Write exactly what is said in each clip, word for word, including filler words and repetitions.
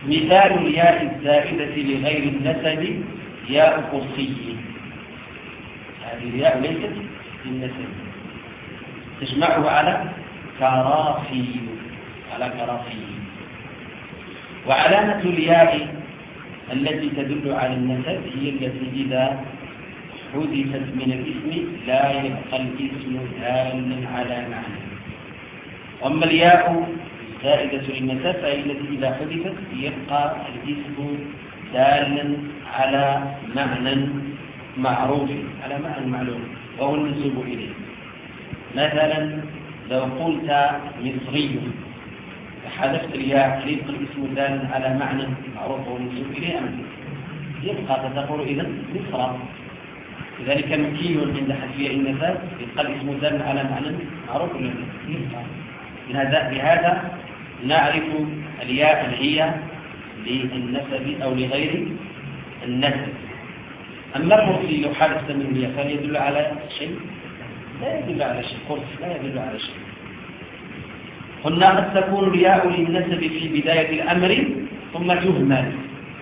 مثال الياء الزائدة لغير النسب ياء قرصي. هذه الياء ليست للنسب، تجمعه على كرافي، على كرافي. وعلامة الياء التي تدل على النسب هي التي إذا حذفت من الاسم لا يبقى الاسم دالا على معنى. وأما الياء زائدة للنسب فهي التي إذا حذفت يبقى الاسم دالا على معنى معروف، على معنى معلوم وهو المنسوب إليه. مثلا لو قلت مصري فحذفت الياء يبقى الاسم دالا على معنى معروف وهو المنسوب إليه أم يبقى فتقول إذا مصر. لذلك مكي عند حذف النسب يبقى الاسم دالا على معنى معروف ولا يبقى. بهذا بهذا نعرف الياء الهي للنسب أو لغير النسب. أما القرصي لو حدث من الياء فهل يدل على شيء؟ لا يدل على شيء. قرص لا يدل على شيء. قلنا قد تكون الياء للنسب في بداية الأمر ثم تهمل.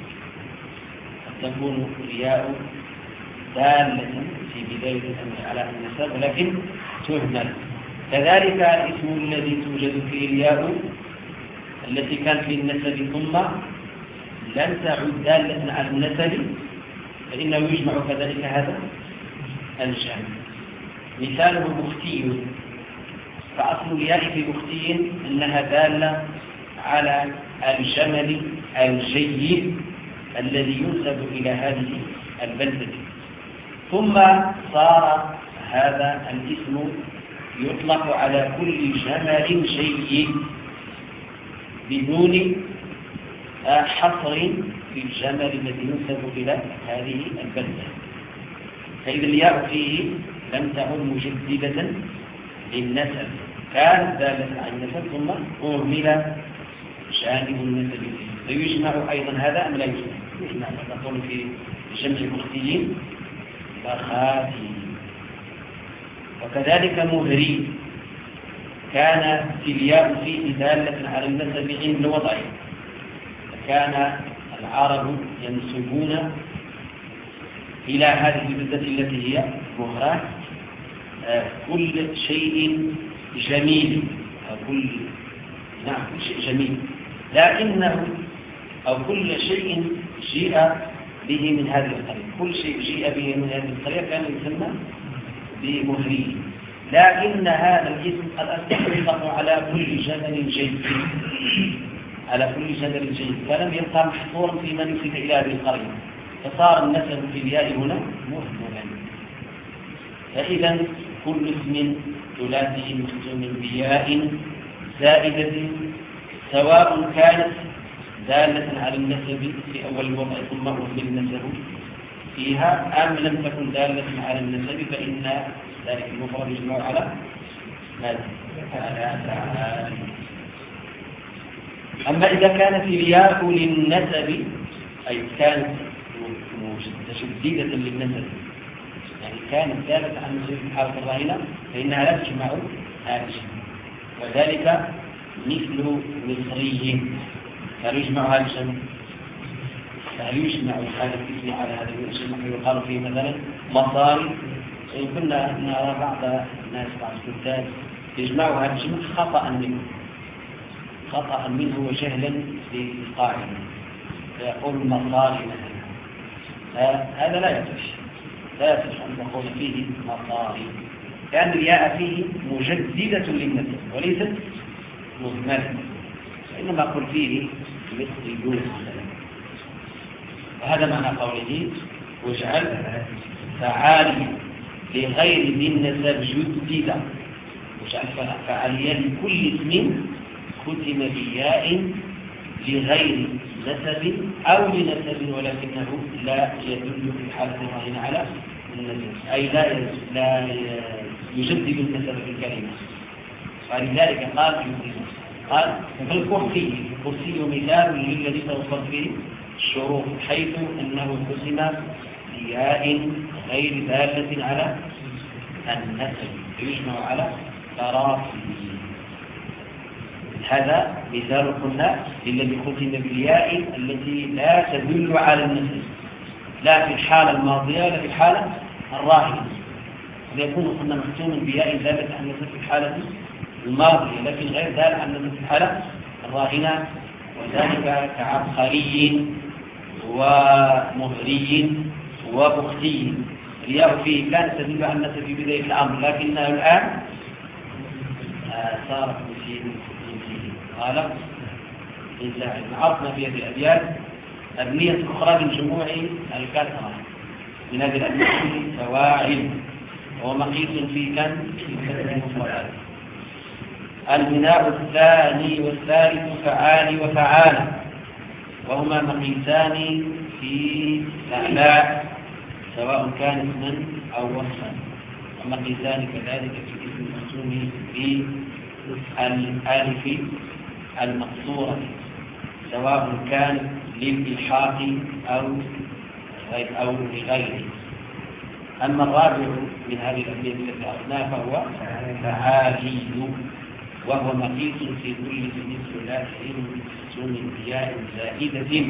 قد تكون الياء دالة في بداية الأمر على النسب ولكن تهمل. كذلك الاسم الذي توجد فيه الياء التي كانت في النسب ثم لن تعد دالة على النسب فإنه يجمع كذلك هذا الجمع. مثاله بختي، فأصل الياء في بختي أنها دالة على الجمل الجيد الذي ينسب إلى هذه البلدة، ثم صار هذا الاسم يطلق على كل جمل جيد بدون حصر في الجمل الذي ينسب إلى هذه البلدة. فإذا الياء فيه لم تعد مجددة للنسب، كانت دالة على النسب ثم أهمل جانب النسب فيه. فيجمع أيضا هذا أم لا يجمع؟ يجمع. نقول في جمع البختيين بخاتي. وكذلك مهري كان الياء فيه دالة على النسب عند الوضع، كان العرب ينسبون إلى هذه البلدة التي هي مهرة كل شيء جميل أو كل نعم كل شيء جميل، لكنه أو كل شيء جيء به من هذه القرية، كل شيء جيء به من هذه القرية كان يسمى بمهري. لكن هذا الاسم قد أطلق على كل جبل جيد، على كل جبل جيد، فلم يبقى محصورا في من نسب إلى هذه القرية، فصار النسب في الياء هنا مهملا. فإذا كل اسم ثلاثي مختوم بياء زائدة سواء كانت دالة على النسب في أول الوضع ثم أهمل النسب فيها أم لم تكن دالة على النسب فإن ذلك المفرد يجمع على ماذا؟ على فعال. أما إذا كانت الياء للنسب أي كانت متشددة للنسب، يعني كانت دالة على النسب في حالة الراهنة فإنها لا تجمع هذا الشيء. وذلك مثل مصري، هل يجمع هذا الشيء؟ هل يجمع هذا الاسم على هذا الاسم؟ يقال فيه مثلا مصاري. كنا نرى بعض الناس بعض الكتاب يجمعوا هذا الشيء خطأ منه خطأ منه وجهلا للقاعدة فيقول مصاري مثلا. هذا لا يصح، لا يصح أن تقول فيه مصاري، لأن الياء فيه مجددة للنسب وليست مهملة، إنما قل فيه مصريون. وهذا معنى قوله واجعل فعالي لغير ذي النسب جدد، واجعل فعاليا لكل اسم ختم بياء لغير نسب أو لنسب ولكنه لا يدل في حالة الراهن على النسب، أي لا لا يجدد النسب في الكلمة. ولذلك قال قال فالكرسي الكرسي مثال للذي توصل فيه الشروط حيث أنه قسم بياء غير دالة على النسب يجمع على تراخي. هذا مثال قلنا للذي ختم بالياء التي لا تدل على النسب، لا في الحالة الماضية ولا في الحالة الراهنة. يكون قلنا مختوما بياء دالة على النسب في الحالة الماضية، لكن غير دالة على النسب في الحالة الراهنة، وذلك كعبقري ومهري وبختي. الياء فيه كانت تدل على النسب في بداية الأمر، لكنها الآن صارت في قال إلا عرفنا في هذه الأبيات أبنية إخراج الجموع الكثرة من هذه الأبنية فواعل، وهو مقيس في كم البناء الثاني والثالث فعال وفعال، وهما مقيسان في الأعلاء سواء كان اسما أو وصفا، ومقيسان كذلك في اسم المرسوم في الألف المقصورة سواء كان للإلحاق أو أو لغيره. أما الرابع من هذه الأبنية التي عرفناها فهو فعالي، وهو مقيس في كل اسم ثلاثي مرسوم بياء زائدة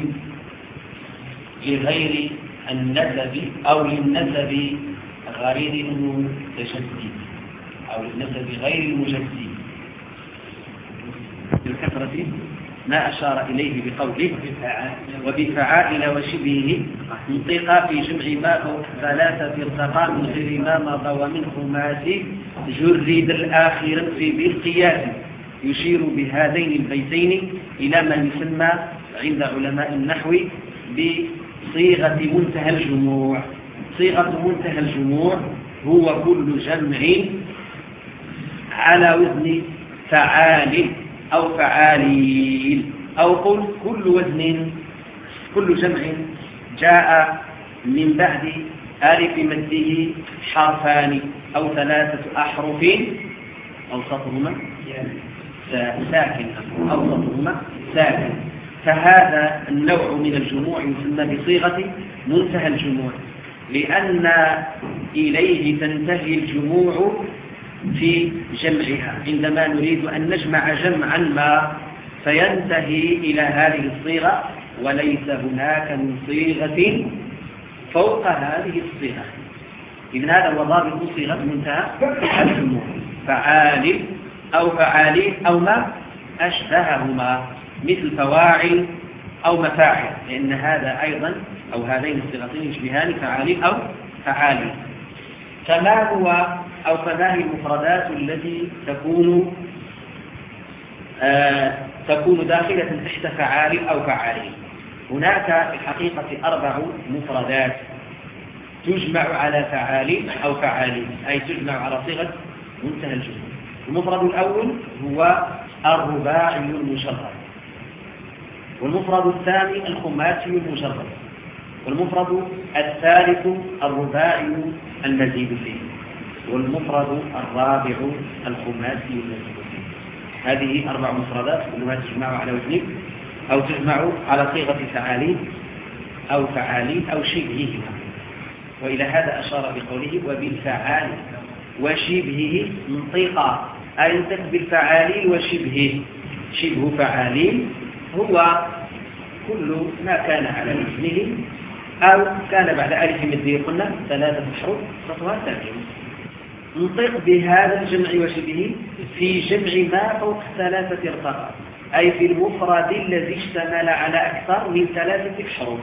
لغير النسب أو للنسب غير المتشدد أو للنسب غير المجدد بالكثرة ما أشار إليه بقوله وبفعائل وشبهه انطقا في جمع ما فوق ثلاثة ارتقى من غير ما مضى ومن خماس جرد الآخر في بالقياس، يشير بهذين البيتين إلى ما يسمى عند علماء النحو بصيغة منتهى الجموع. صيغة منتهى الجموع هو كل جمع على وزن فعال أو فعاليل، أو قل كل وزن كل جمع جاء من بعد ألف مده حرفان أو ثلاثة أحرف أو سطرهما ساكن أو سطرهما ساكن، فهذا النوع من الجموع يسمى بصيغة منتهى الجموع، لأن إليه تنتهي الجموع في جمعها. عندما نريد أن نجمع جمعا ما فينتهي إلى هذه الصيغة، وليس هناك من صيغة فوق هذه الصيغة. إذن هذا هو ضابط صيغة منتهى الجموع، فعال أو فعالين أو ما أشبههما مثل فواعل أو مفاعل، لأن هذا أيضا أو هذين الصيغتين يشبهان فعالين أو فعالين. فما هو أو فما هي المفردات التي تكون آه تكون داخلة تحت فعال أو فعالين؟ هناك في الحقيقة أربع مفردات تجمع على فعال أو فعالين، أي تجمع على صيغة منتهى الجموع. المفرد الأول هو الرباعي المشرد، والمفرد الثاني الخماسي المشرد، والمفرد الثالث الرباعي المزيد فيه، والمفرد الرابع الخماسي المزيد فيه. هذه أربع مفردات كلها تجمع على وزن أو تجمع على صيغة فعالين أو فعالين أو شبههما. وإلى هذا أشار بقوله وبالفعال وشبهه منطقة، أي ينطق بالفعالين وشبهه. شبه فعالين هو كل ما كان على وزنه أو كان بعد ألف مده قلنا ثلاثة أحرف سطرها ساكن. ننطق بهذا الجمع وشبهه في جمع ما فوق ثلاثة ارتقى، أي في المفرد الذي اشتمل على أكثر من ثلاثة أحرف،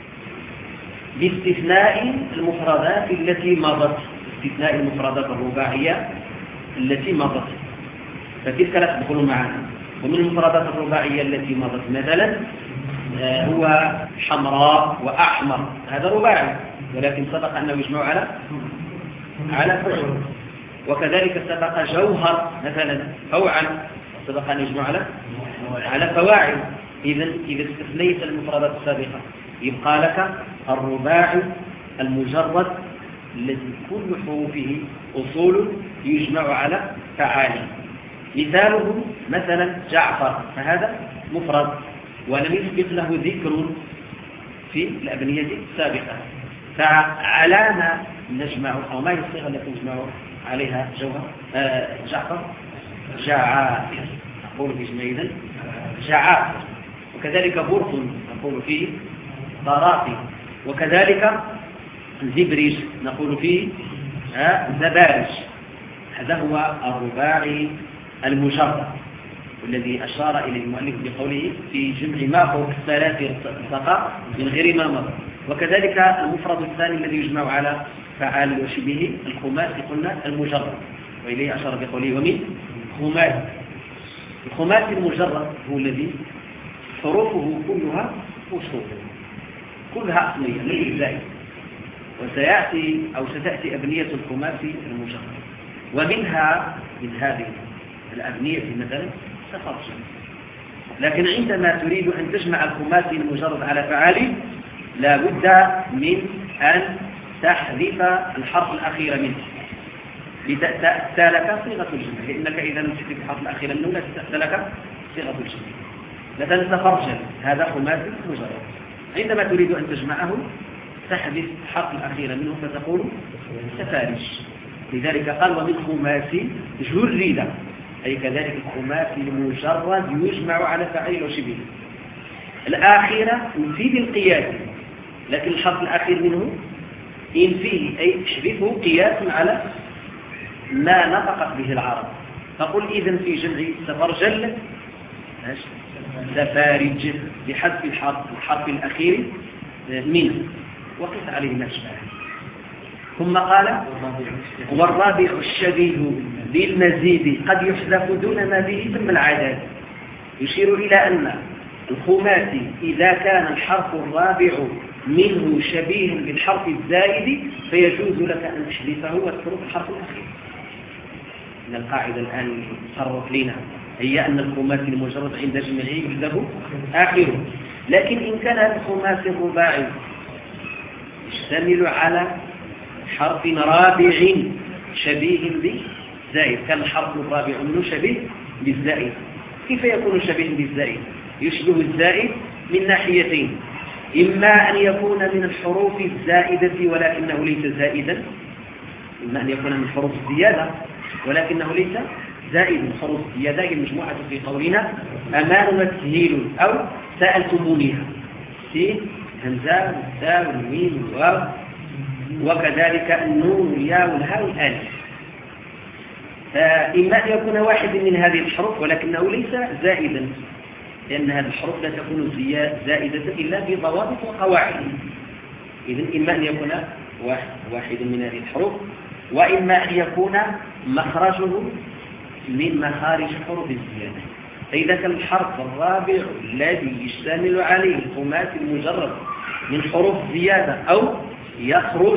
باستثناء المفردات التي مضت، باستثناء المفردات الرباعية التي مضت، فتلك لا تدخل معنا. ومن المفردات الرباعية التي مضت مثلا هو حمراء وأحمر، هذا رباعي، ولكن سبق أنه يجمع على على فعل. وكذلك سبق جوهر مثلا فوعا، سبق أن يجمع على على فواعل. إذا إذا استثنيت المفردات السابقة يبقى لك الرباعي المجرد الذي كل حروفه أصول يجمع على فعال. مثاله مثلا جعفر، فهذا مفرد ولم يسبق له ذكر في الأبنية السابقة، فعلى ما نجمع أو ما هي الصيغة التي نجمع عليها جوهر آه جعفر؟ جعافر. نقول فيه جميزا جعافر، وكذلك برص نقول فيه ضرافي، وكذلك زبرج نقول فيه زبارج. هذا هو الرباعي المجرد والذي أشار إليه المؤلف بقوله في جمع ما فوق الثلاث ارتقى من غير ما مر. وكذلك المفرد الثاني الذي يجمع على فعال وشبهه الخماسي قلنا المجرد، وإليه أشار بقوله ومن خماسي. الخماسي المجرد هو الذي حروفه كلها أصول، كلها أصلية ليس زائد، وسيأتي أو ستأتي أبنية الخماسي المجرد. ومنها من هذه الأبنية مثلا تفرج، لكن عندما تريد أن تجمع الخماسي المجرد على فعال لا بد من أن تحذف الحرف الأخير منه لتأتى لك صيغة الجمع، لأنك إذا نسيت الحرف الأخير منه لا تأتى لك صيغة الجمع. مثلا تفرج هذا خماسي مجرد، عندما تريد أن تجمعه تحذف الحرف الأخير منه فتقول تفارج. لذلك قال ومن خماسي جرد، أي كذلك الخماسي المجرد يجمع على فعيل وشبه. الآخرة يفيد القياس، لكن الحرف الأخير منه ينفيه أي تحذفه قياس على ما نطقت به العرب. فقل إذن في جمع تفرجل تفارج بحذف الحرف الحرف الأخير منه وقف عليه ما شبه. ثم قال والرابع الشبيه بالمزيد قد يحذف دون ما به ثم العدد، يشير إلى أن الخماسي إذا كان الحرف الرابع منه شبيه بالحرف الزائد فيجوز لك أن تحذفه وتترك الحرف الأخير. إن القاعدة الآن صرف لنا هي أن الخماسي المجرد عند جمعه يحذف آخره، لكن إن كان الخماسي الرباعي يشتمل على حرف رابع شبيه بالزائد، كان الحرف الرابع منه شبيه بالزائد. كيف يكون شبيه بالزائد؟ يشبه الزائد من ناحيتين، إما أن يكون من الحروف الزائدة ولكنه ليس زائدا، إما أن يكون من حروف الزيادة ولكنه ليس زائد. حروف الزيادة المجموعة في قولنا أمان وتسهيل أو سألتمونيها، سين همزة والتاء والميم والواو، وكذلك النون والياء والهاء والالف. فإما أن يكون واحد من هذه الحروف ولكنه ليس زائدا، لأن هذه الحروف لا تكون زائدة إلا بضوابط وقواعد. إذن إما أن يكون واحد, واحد من هذه الحروف، وإما أن يكون مخرجه من مخارج حروف الزيادة. فإذا كان الحرف الرابع الذي يشتمل عليه الخماسي المجرد من حروف زيادة أو يخرج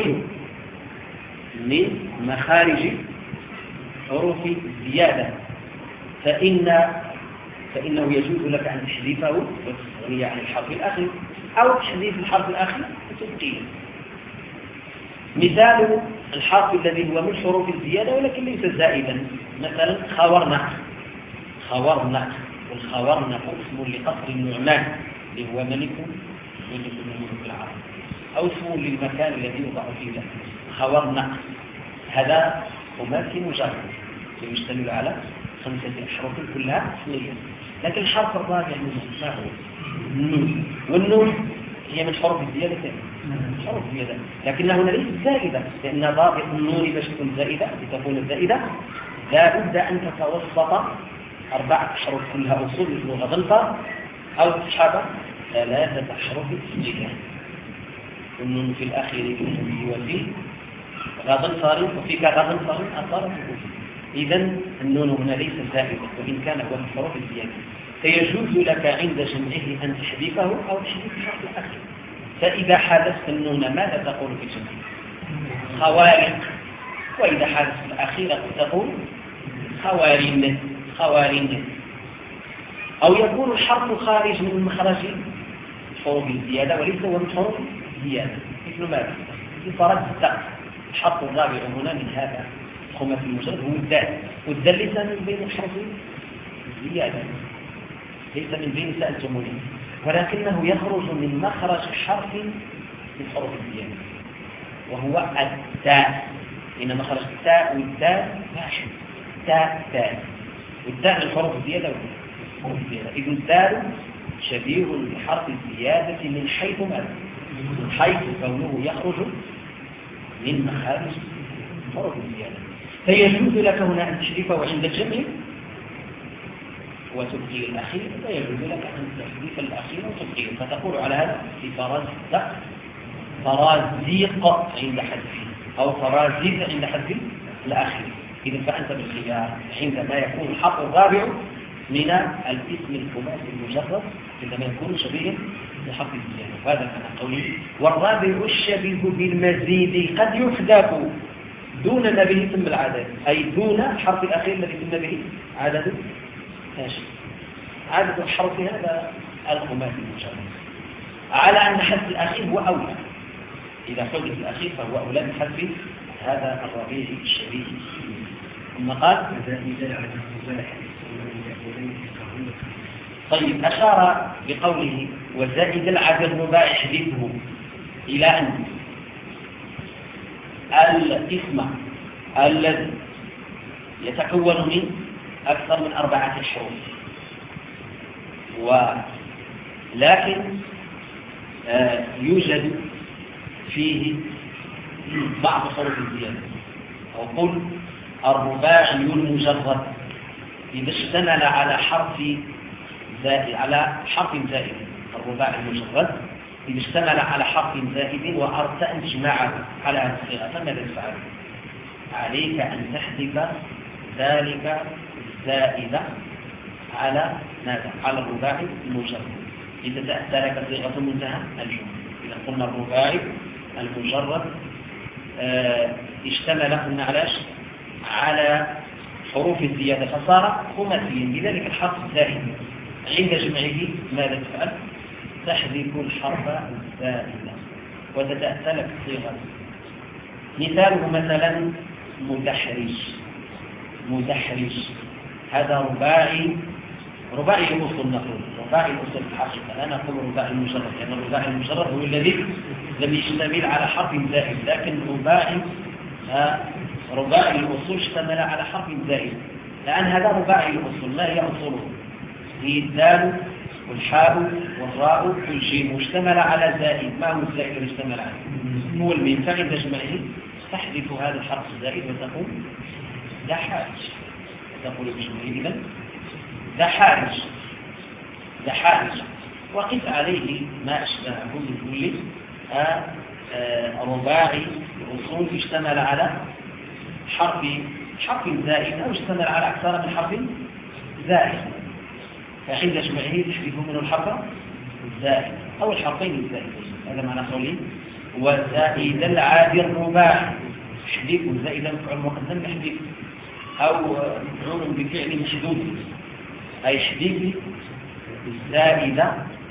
من مخارج حروف الزيادة فإن فإنه يجوز لك أن تحذفه وتستغني عن الحرف الأخير، أو تحذيف الحرف الأخير وتبقيه. مثال الحرف الذي هو من حروف الزيادة ولكن ليس زائدا، مثلا خورنق. خورنق، والخورنق اسم لقصر النعمان اللي هو ملك ملك من ملوك العرب، أو اسم للمكان الذي يوضع فيه له. خورنق هذا خماسي مجرد يشتمل على خمسة أحرف كلها أصلية، لكن الحرف الرابع منه ما هو النون، والنون هي من حروف الزيادة، حروف الزيادة لكنها هنا ليست زائدة، لأن ضابط النون باش تكون زائدة لتكون زائدة لا بد أن تتوسط أربعة أحرف كلها أصول مثل غضنفر، أو تسحب ثلاثة أحرف أصلية. النون في الأخير وفي غضنفر وفي كغضنفر أثارت الأصول. إذن النون هنا ليس زائدة وإن كان هو من حروف الزيادة، فيجوز لك عند جمعه أن تحذفه أو تحذف الحرف الأخير. فإذا حذفت النون ماذا تقول في جمعه؟ خوارق. وإذا حذفت الأخيرة تقول خوارين خوارين. أو يكون الحرف خارج من مخرج حروف الزيادة وليس هو من حروف الزيادة، مثل ماذا؟ فرد السقف. الحرف الرابع هنا من هذا الخماسي المجرد هو الدال، والدال ليس من بين الحروف الزيادة، ليس من بين سألتموني، ولكنه يخرج من مخرج حرف من حروف الزيادة وهو التاء. إن مخرج التاء والتاء واحد، تاء تاء، والتاء من حروف الزيادة حروف الزيادة. إذن الدال شبيه بحرف الزيادة من حيث ماذا؟ من حيث كونه يخرج من مخارج حروف الزيادة. فيجوز لك هنا أن تحذفه عند الجمع وتبقي الأخير، ويجوز لك أن تحذف الأخير وتبقيه، فتقول على هذا في فرازدق فرازيق عند حذفه أو فرازيق عند حذف الأخير. إذن فأنت بالخيار عندما يكون الحرف الرابع من الاسم الخماسي المجرد، عندما يكون شبيها بحرف الزيادة. وهذا كان قولي. والرابع الشبيه بالمزيد قد يحذف دون ما به ثم العدد، أي دون الحرف الأخير الذي ثم به عدد ماشي. عدد الحرف هذا الخماسي المجرد، على أن حذف الأخير هو أولى. إذا حذف الأخير فهو أولى من حذف هذا الربيع الشبيه. ثم قال طيب، أشار بقوله وزائد العدد الرباعي احذفه إلى أن الاسم الذي يتكون من أكثر من أربعة حروف، ولكن آه يوجد فيه بعض حروف الزيادة، أو قل الرباعي المجرد إذا اشتمل على حرف زائد على حرف زائد. الرباعي المجرد إذا اشتمل على حرف زائد وأردت أن تجمعه على هذه الصيغة، فماذا تفعل؟ عليك أن تحذف ذلك الزائد على ماذا؟ على الرباعي المجرد. إذا تأتى لك صيغة منتهى الجملة. إذا قلنا الرباعي المجرد اه اشتمل قلنا علاش على حروف الزيادة فصار خماسيا، لذلك الحرف الزائد عند جمعه ماذا تفعل؟ تحذف الحرف الزائد وتتأتى لك صيغة. مثاله مثلا مدحرج. مدحرج هذا رباعي رباعي الأصل، نقول رباعي الأصل في الحقيقة لا نقول رباعي المجرد، لأن يعني الرباعي المجرد هو الذي لم يشتمل على حرف زائد، لكن رباعي رباعي الأصول اشتمل على حرف زائد. لأن هذا رباعي الأصول، ما هي أصوله؟ هي الدال والحاء والراء والجيم، اشتمل على زائد. ما هو الزائد اللي اشتمل عليه؟ هو الميم. فعند جمعه تحذف هذا الحرف الزائد وتقول دحاج، تقول بجمعه إذن دحاج دحاج. وقف عليه ما أشبهه من كل آه آه رباعي الأصول اشتمل على حرف حرف زائد أو اشتمل على أكثر من حرف زائد، فعند جمعه تحذف منه الحرف الزائد أو الحرفين الزائدين. هذا معنى قوله وزائد العادي الرباعي احذف. زائد مفعول مقدم احذف، أو مفعول بفعل محذوف أي احذف الزائدة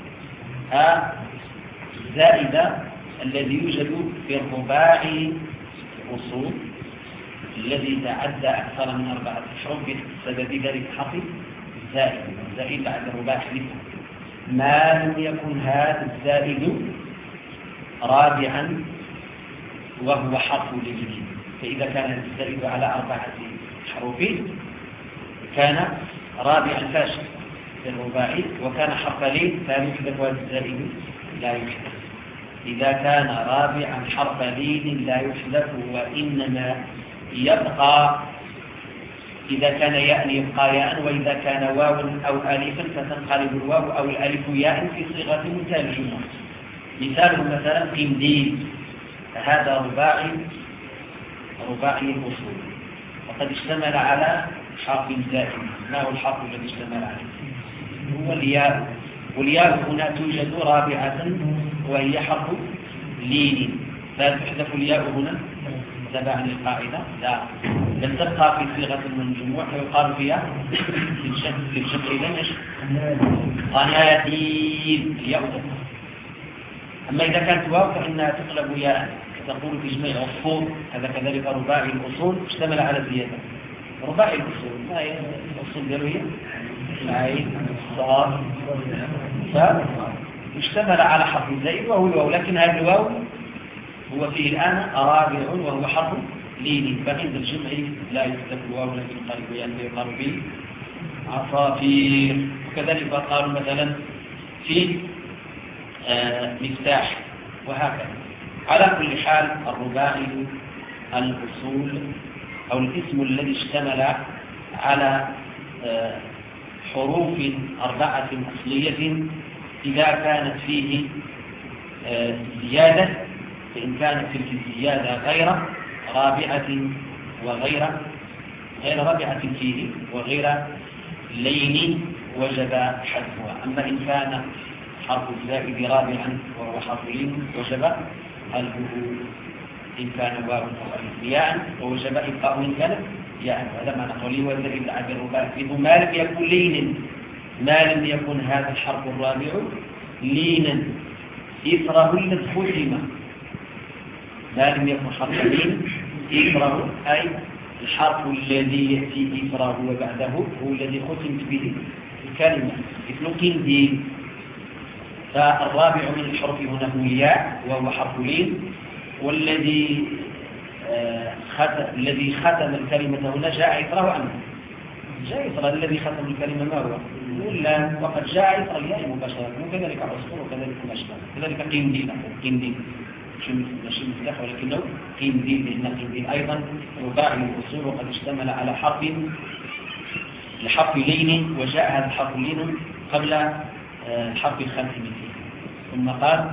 الزائدة الذي يوجد في الرباعي الأصول الذي تعدى أكثر من أربعة حروف بسبب ذلك الحرف الزائد. الزائد بعد الرباعي احذفه ما لم يكن هذا الزائد رابعا وهو حرف لين. فإذا كان الزائد على أربعة حروف كان رابعا فاشل في الرباعي، وكان حرف لين فيحذف هذا الزائد لا يحذف. إذا كان رابعا حرف لين لا يحذف، وإنما يبقى إذا كان ياء يبقى ياء، وإذا كان واو أو ألفا فتنقلب الواو أو الألف ياء في صيغة مترجمة. مثاله مثلا قنديل، هذا رباعي رباعي الأصول وقد اشتمل على حرف زائد. ما هو الحرف الذي اشتمل عليه؟ هو الياء، والياء هنا توجد رابعة وهي حرف لين، لا تحذف الياء هنا تبعا للقاعدة، لا لم تبقى في صيغة المجموع فيقال فيها في الشكل في الشكل إذا ايش؟ قناديل، الياء تبقى. أما إذا كانت واو فإنها تقلب ياء، تقول في جميع العصفور. هذا كذلك رباعي الأصول اشتمل على الزيادة. رباعي الأصول ما هي الأصول ديالو هي عين صاد فاء، اشتمل على حرف زائد وهو الواو، لكن هذا الواو هو فيه الآن رابع وهو حرف لين، فعند الجمع لا يكتب الواو لكن قالوا يعني يقال به عصافير. وكذلك قالوا مثلا في آه مفتاح، وهكذا. على كل حال الرباعي الأصول أو الاسم الذي اشتمل على آه حروف أربعة أصلية إذا كانت فيه آه زيادة، فإن كانت تلك الزيادة غير رابعة وغير غير رابعة فيه وغير لين وجب حذفها. أما إن كان حرف الزائد رابعا وهو حرف لين وجب حذفه إن كان واو أو ألف ياء، ووجب إبقاء إن كانت ياء. هذا معنى قولي والذي يدعى بالرباعي فيه ما لم يكن لينا، ما لم يكن هذا الحرف الرابع لينا إثره الذي ختم، ما لم يكن حرف لين إثره أي الحرف الذي يأتي إثره وبعده هو الذي ختمت به الكلمة، مثل قنديل. فالرابع من الحروف هنا هو الياء وهو حرف لين، والذي آه ختم الذي ختم الكلمة هنا جاء إثره أم جاء إثر الذي ختم الكلمة ما هو؟ ولا وقد جاء إثر الياء مباشرة، وكذلك عصفور وكذلك مشتى، كذلك قنديل قنديل مش مفتاح ولكنه قنديل، لأن قنديل أيضا رباعي الأصول وقد اشتمل على حرف لحرف لين، وجاء هذا الحرف لين قبل الحرف الخامس منه. ثم قال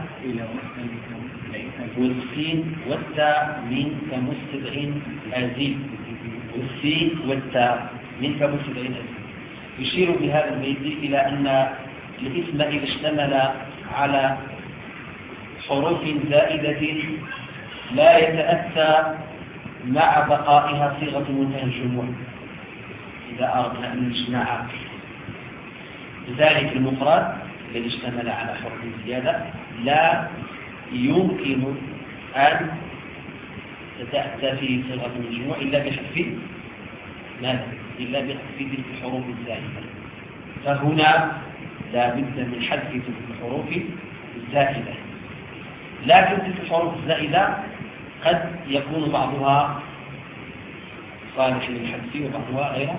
والسين والتاء من كمستدع أزيد، والسين والتاء من كمستدع أزيد. يشير بهذا البيت إلى أن الاسم إذا اشتمل على حروف زائدة لا يتأتى مع بقائها صيغة منتهى الجموع إذا أردنا أن نجمع ذلك المفرد الذي اشتمل على حروف زيادة لا يمكن أن تتأتى فيه صيغة الجموع إلا بحذف ماذا؟ إلا بحذف تلك الحروف الزائدة. فهنا لا بد من حذف تلك الحروف الزائدة، لكن تلك الحروف الزائدة قد يكون بعضها صالح للحذف وبعضها غير،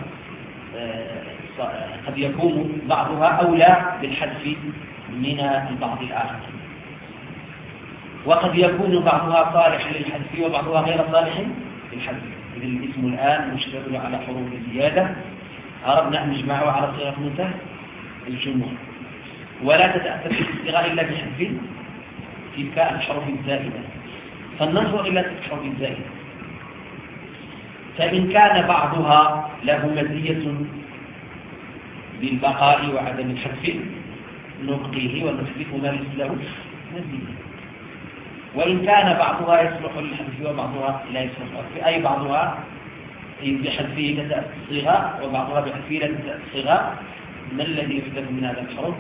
قد يكون بعضها أولى بالحذف من البعض الآخر، وقد يكون بعضها صالح للحذف وبعضها غير صالح للحذف. إذا الاسم الآن مشتمل على حروف زيادة أردنا أن نجمعه على صيغة منتهى الجموع، ولا تتأتى في الصيغة إلا بحذف تلك الحروف الزائدة. فالنظر إلى تلك الحروف الزائدة، فإن كان بعضها له مزية بالبقاء وعدم الحذف نبقيه ونحذف ما ليس له مزية، وإن كان بعضها يصلح للحذف وبعضها لا يصلح للحذف، أي بعضها بحذفه تتأتى الصيغة وبعضها بحذفه لا تتأتى الصيغة، ما الذي يحذف من هذا الحروف؟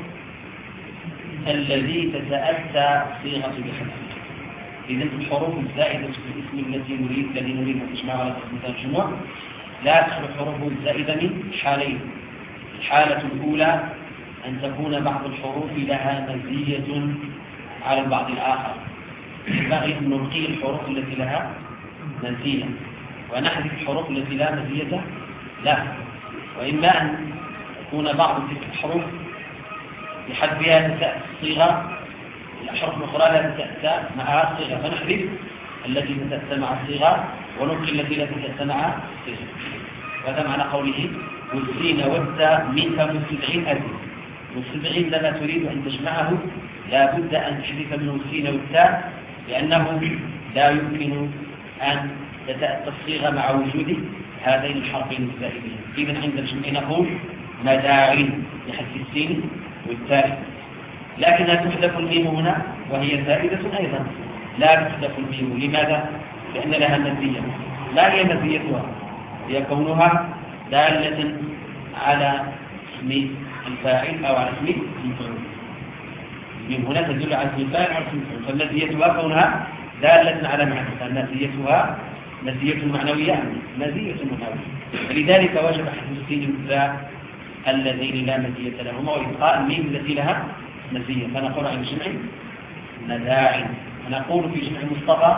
الذي تتأتى صيغة بحذفه. إذن الحروف الزائدة في الاسم التي نريد الذي نريد أن تجمعها على مثال الجموع لا تصلح حروف الزائدة من حالين. الحالة الأولى أن تكون بعض الحروف لها مزية على البعض الآخر، بغي أن نلقي الحروف التي لها مزية ونحذف الحروف التي لا مزية لا، وإما أن تكون بعض تلك الحروف بحذفها تتأتى الصيغة، الأحرف الأخرى لا تتأتى معها الصيغة فنحذف التي تتأتى مع الصيغة ونلقي التي لا تتأتى مع الصيغة. وهذا معنى قوله والسين والتاء منك مستدعين أزل. والسبعين لما تريد أن تجمعه لا بد أن تحذف منه السين والتاء، لأنه لا يمكن أن تتأتى الصيغة مع وجود هذين الحرفين الزائدين. إذن عند الجمع نقول مداعين بحذف السين والتاء، لكنها تحذف الميم هنا وهي زائدة أيضا، لا تحذف الميم. لماذا؟ لأن لها مزية. ما هي مزيتها؟ هي كونها دالة على اسم الفاعل أو على اسم المفعول. من هنا تدل على اسم الفاعل أو اسم المفعول، فمزيتها كونها دالة على معنى، مزيتها مزية معنوية مزية معنوية، فلذلك وجب حذف السين والتاء اللذين لا مزية لهما وإبقاء الميم التي لها مزية. فنقول عن الجمع مداعٍ، ونقول في جمع مصطفى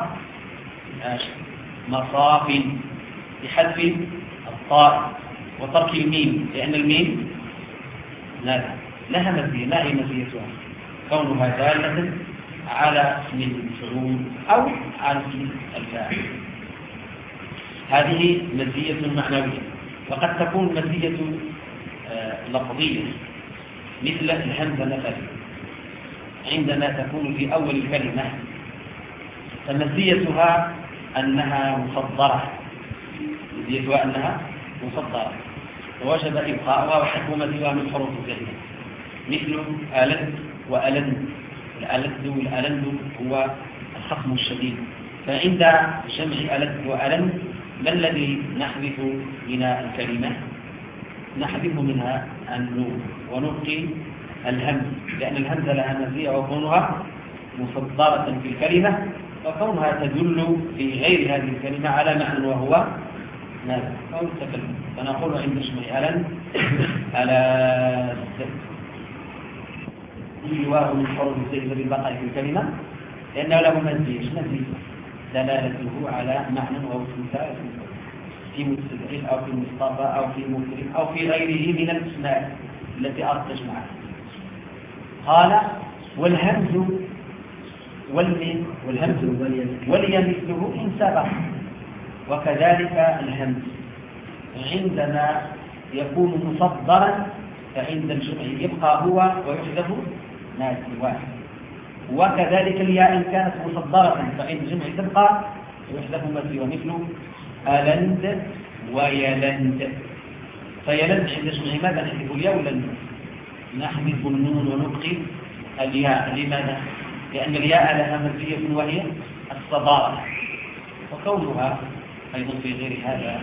مصاف بحذف الطاء وترك الميم، لأن الميم لا لها مزية. ما هي مزيتها؟ كونها دالة على اسم المفعول أو على اسم الفاعل. هذه مزية معنوية. وقد تكون مزية لفظية مثل الهمزة مثلا عندما تكون في أول الكلمة، فمزيتها أنها مصدرة مزيتها أنها مصدرة ووجب إبقاؤها وحكم مزيها من حروف الكلمة، مثل ألد وألند. الألد والألند هو الخصم الشديد. فعند جمع ألد وألند ما الذي نحذف من الكلمة؟ نحذف منها النون ونبقي الهمز، لأن الهمزة لها مزية وكونها مصدرة في الكلمة وكونها تدل في غير هذه الكلمة على معنى وهو ماذا؟ أو التكلم. فنقول عند جمع ألد ألد واو من حروف الزائدة بالبقاء في الكلمة لأنه له مزية. ايش مزية؟ دلالته على معنى وهو اسم في مستدعي أو في مصطفى أو في مكرم أو في غيره من الأسماء التي أردت تجمعها. قال والهمز والميم والهمز ولي مثله إن سبق. وكذلك الهمز عندما يكون مصدرا فعند الجمع يبقى هو ويحذف ناس واحد. وكذلك الياء إن كانت مصدرة فعند الجمع تبقى ويحذف مثل ومثل ألند ويلند. فيلند عند الجمع ماذا نحذف؟ الياء ولا النون؟ نحذف النون ونبقي الياء. لماذا؟ لأن الياء لها مزية وهي الصدارة، وكونها أيضا في غير هذا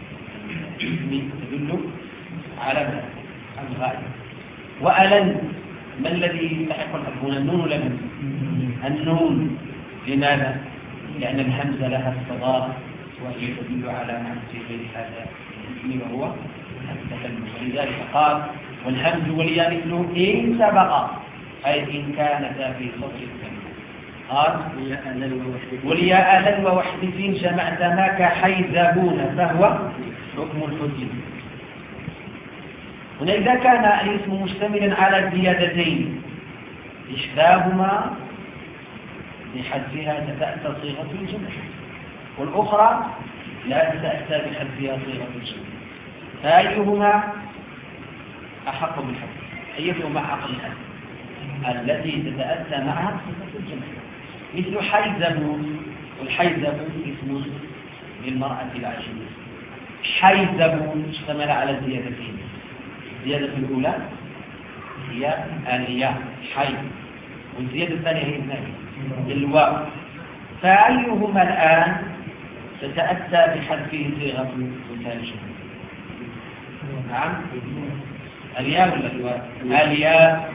تدل على الغاية. وألن ما الذي يستحق الحذف هنا؟ النون ولا الهمزة؟ النون. لماذا؟ لأن الهمزة لها الصدارة وهي تدل على معنى في غير هذا الاسم وهو التكلم. ولذلك قال والهمز والياء مثله إن سبق، أي إن كانتا في صدر الكلمة. قال والياء ألن ووحدثين جمعت ما كحيزبون فهو حكم الحجي. هنا إذا كان الاسم مشتملا على زيادتين إحداهما بحذفها تتأتى صيغة الجمع والأخرى لا تتأتى بحذفها صيغة الجمع، فأيهما أحق بالحذف؟ أيهما أحق بالحذف؟ التي تتأتى معها صيغة الجمع، مثل حيزبون. والحيزبون اسم للمرأة العجوز. حيزبون اشتمل على الزيادتين. الزيادة الأولى هي الياء حي، والزيادة الثانية هي الثانية الواو. فأيهما الآن تتأتى بحذفه صيغة الجمع؟ نعم الياء ولا الواو؟ الياء.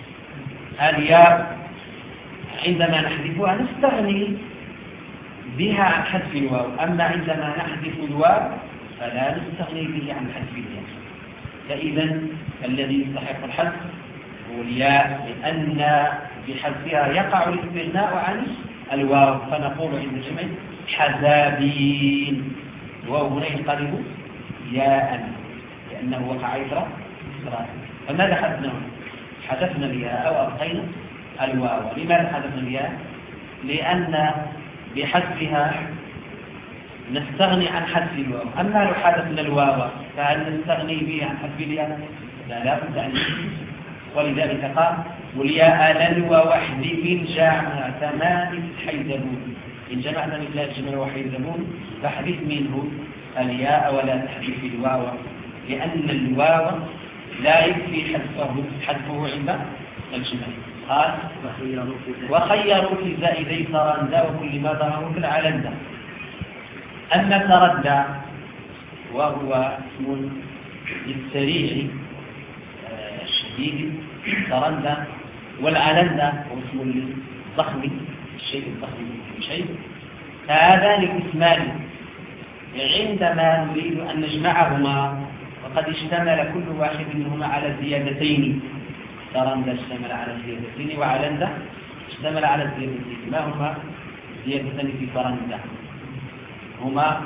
الياء عندما نحذفها نستغني بها عن حذف الواو، أما عندما نحذف الواو فلا نستغني به عن حذف الياء. فإذا الذي يستحق الحذف هو الياء، لأن بحذفها يقع الاستغناء عن الواو. فنقول عند الجمع حذابين، الواو هنا ينقلب ياء لأنه وقع إثر إسرائيل. فماذا حذفنا؟ حذفنا الياء أو أبقينا الواو. لماذا حذفنا الياء؟ لأن بحذفها نستغني عن حذف الواو، أما لو حذفنا الواو فهل نستغني به عن حذف الياء؟ لا لا بد أن نستغني. ولذلك قال والياء لن ووحذف جمع ثمان حيزبون. إن جمعت مثل الجمع وحيزبون فاحذف منه الياء ولا تحذف الواو، لأن الواو لا يكفي حذفه حذفه عند الجمع. قال وخيروا في زائدي ترندى وكل ما ظهروا في العلندى. أما تردى وهو اسم للسريع الشديد تردى، والعلندى هو اسم للضخم الشيء الضخم شيء. فهذان الاسمان عندما نريد أن نجمعهما وقد اشتمل كل واحد منهما على زيادتين، ترندى اشتمل على زيادتين وعلندى اشتمل على زيادتين. ما هما زيادتين في ترندى؟ هما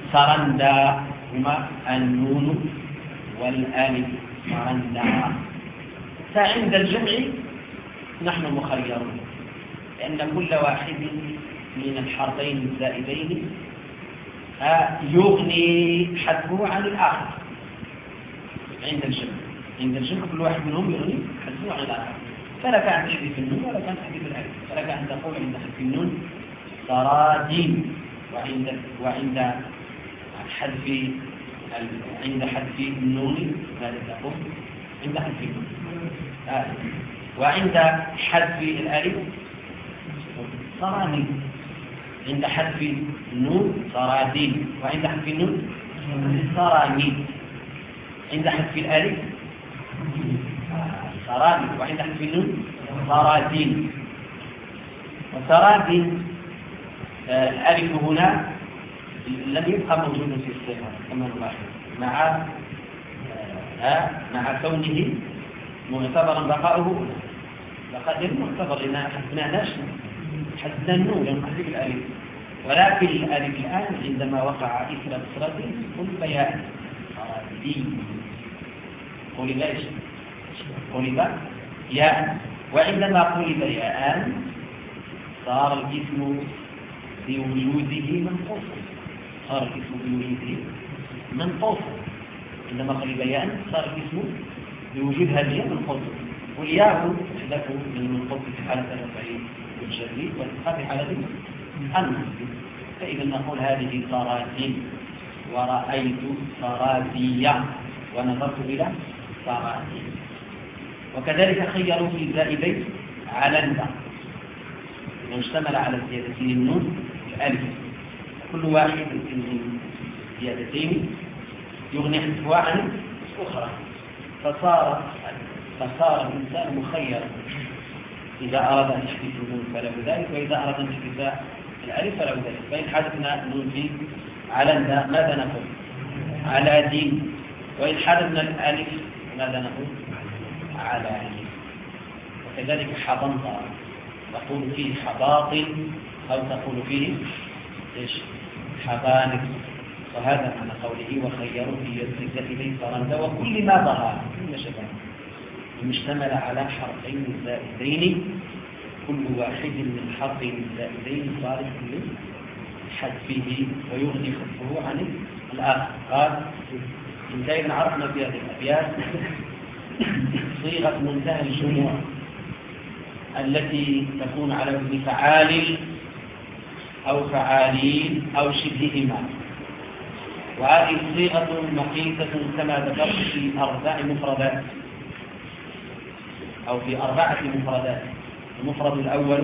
ترندى هما النون والالف ترندى فعند الجمع نحن مخيرون، لأن كل واحد من الحرفين الزائدين يغني حذفه عن الآخر عند الجمع. عند الجمع كل واحد منهم يغني حذفه عن الآخر، فلك أن تحذف النون ولا كان تحذف الألف، فلك أن تقول عند حذف النون صرادين، وعند وعند حذف عند حذف النون ماذا تقول؟ عند حذف النون آه. وعند حذف الألف صرادين، عند حذف النون صرادين، وعند حذف النون صرامين، عند حذف الألف صرامين، وعند حذف النون صرادين. وصرادين الألف هنا لم يبقى موجود في الصيغة كما نلاحظ مع مع كونه معتبرا بقاؤه، لقد معتبر إن حذفناش حذفنا النون لم نحذف الألف، ولكن الألف الآن عندما وقع إثر بصرته قلب ياء صرادين، قلب إيش؟ قلب ياء، وعندما قلب ياء صار الاسم بوجوده منقوصا، صار الاسم بوجوده منقوصا، عندما قلب ياء صار الاسم بوجود هذه منقوصا، والياء تحدث من المنقوص في حالة الرفع والجر والإسقاط في حالة النصب. فإذا نقول هذه صرادين، ورأيت صرادية، ونظرت إلى صرادين. وكذلك خيروا في الزائدين على الباء، لو اشتمل على زيادتين النون الألف، كل واحد من زيادتين يغني حذفها عن الأخرى، فصار فصار الإنسان مخيرا، إذا أراد أن يحذف النون فله ذلك، وإذا أراد أن يحذف الألف فله ذلك. فإن حذفنا النون في على الباء ماذا نقول؟ على دين. وإن حذفنا الألف ماذا نقول؟ على دين. وكذلك حضنطة تقول فيه حباطل أو تقول فيه إيش؟ حبانك. وهذا معنى قوله وخيروا في الزائدين فرندا وكل ما ظهر كل شباب مشتمل على حرفين زائدين، كل واحد من حرفين زائدين صالح لحذفه ويغني حذفه عن الآخر. قال انتهينا عرفنا في هذه الأبيات صيغة منتهى الجموع التي تكون على وزن فعال أو فعالين أو شبههما، وهذه صيغة مقيسة كما ذكرت في أربع مفردات أو في أربعة مفردات. المفرد الأول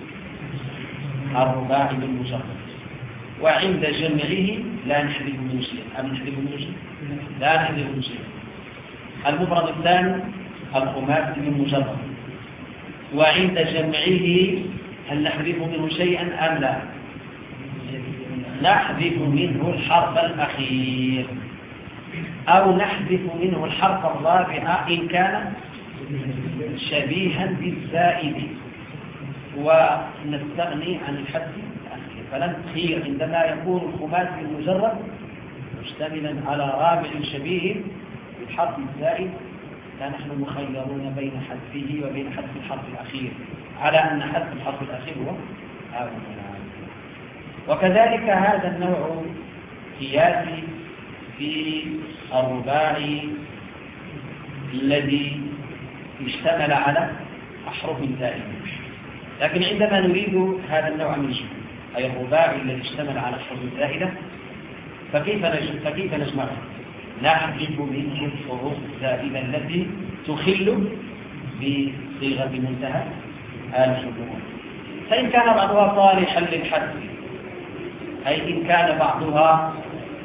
الرباعي بالمجرد، وعند جمعه لا نحذف منه شيء. أم نحذف منه شيء؟ لا نحذف منه شيء. المفرد الثاني الخماسي بالمجرد، وعند جمعه هل نحذف منه شيئا أم لا؟ نحذف منه الحرف الأخير أو نحذف منه الحرف الرابع إن كان شبيها بالزائد، ونستغني عن الحذف الأخير. فالخير عندما يكون الخماسي المجرد مشتملا على رابع شبيه بالحرف الزائد فنحن مخيرون بين حذفه وبين حذف الحرف الأخير، على أن حذف الحرف الأخير هو أولى. وكذلك هذا النوع قياسي في الرباعي الذي اشتمل على أحرف زائدة. لكن عندما نريد هذا النوع من الجمع أي الرباعي الذي اشتمل على أحرف زائدة فكيف فكيف نجمعه؟ نحذف منه الحروف الزائدة التي تخل بصيغة منتهى الجموع. فإن كان بعضها صالحا للحذف أي إن كان بعضها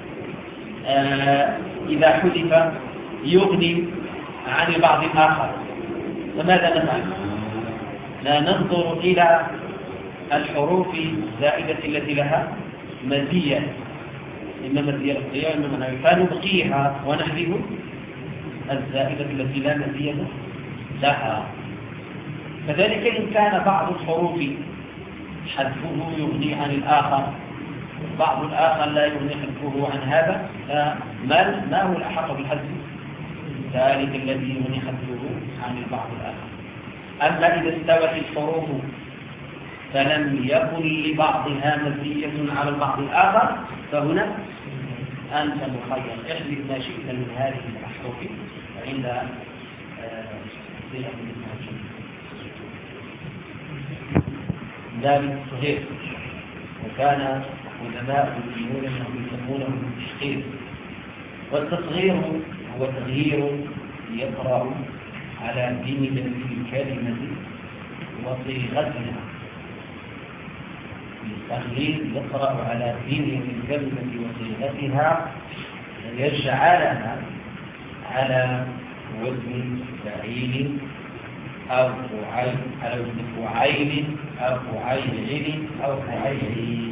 آه إذا حذف يغني عن بعض آخر، فماذا نفعل؟ لا ننظر إلى الحروف الزائدة التي لها مزية، إما مزية لفظية وإما معنوية، فنبقيها ونحذف الزائدة التي لا مزية لها. كذلك إن كان بعض الحروف حذفه يغني عن الآخر، بعض الآخر لا يغني حذفه عن هذا، فما ما هو الأحق بالحذف؟ ذلك الذي يغني حذفه عن البعض الآخر. أما إذا استوت الحروف فلم يكن لبعضها مزية على البعض الآخر فهنا أنت مخير، احذف ما شئت من هذه الأحرف عند صيغة التهجير. ذلك صغير، وكان علماء يقولون أنهم يسمونه التشقيق. والتصغير هو تغيير يقرأ على بنية الكلمة وصيغتها. التغيير يقرأ على بنية الكلمة وصيغتها يجعلها على وزن فعيل أو فعيل على وزن فعيل أو فعيل أو فعيل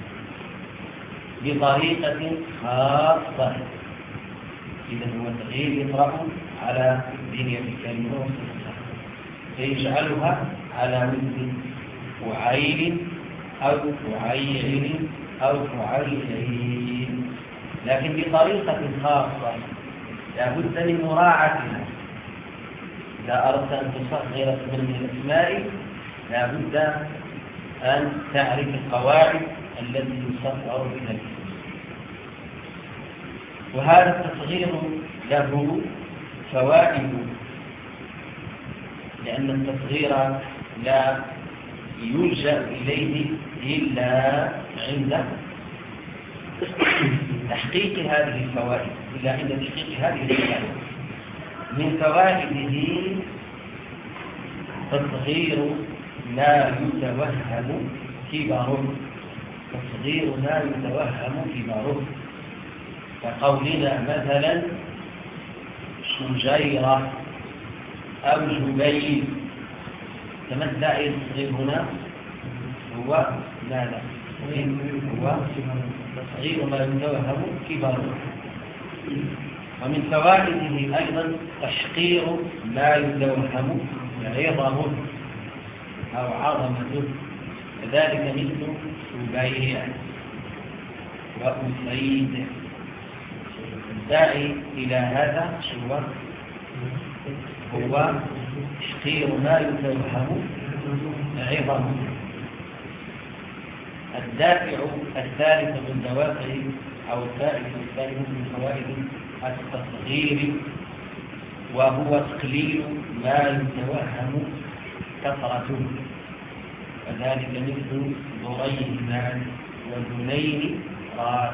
بطريقة خاصة. إذا هو التغيير يقرأ على بنية الكلمة وصيغتها فيجعلها على وزن فعيل أو فعيل أو فعيل، لكن بطريقة خاصة لا بد من مراعاتها. إذا أردت أن تصغر اسما من الأسماء لا بد أن تعرف القواعد التي يصغر بها الاسم. وهذا التصغير له فوائد، لأن التصغير لا يلجأ إليه إلا عند تحقيق هذه الفوائد إلا عند تحقيق هذه الفوائد. من فوائده تصغير لا يتوهم كبره، تصغير لا يتوهم كبره، كقولنا مثلا شجيرة أو جبيل. كما الداعي التصغير هنا هو ماذا؟ هو تصغير ما يتوهم كبره. ومن فوائده أيضا تحقير ما يتوهم عظمه أو عظمته، كذلك مثل سبيع وأسيد. الداعي إلى هذا هو هو تحقير ما يتوهم عظمه. الدافع الثالث من دوافع أو الفائدة الثالثة من فوائد التصغير وهو تقليل ما يتوهم كثرته، وذلك مثل ضريهما وذنين راس.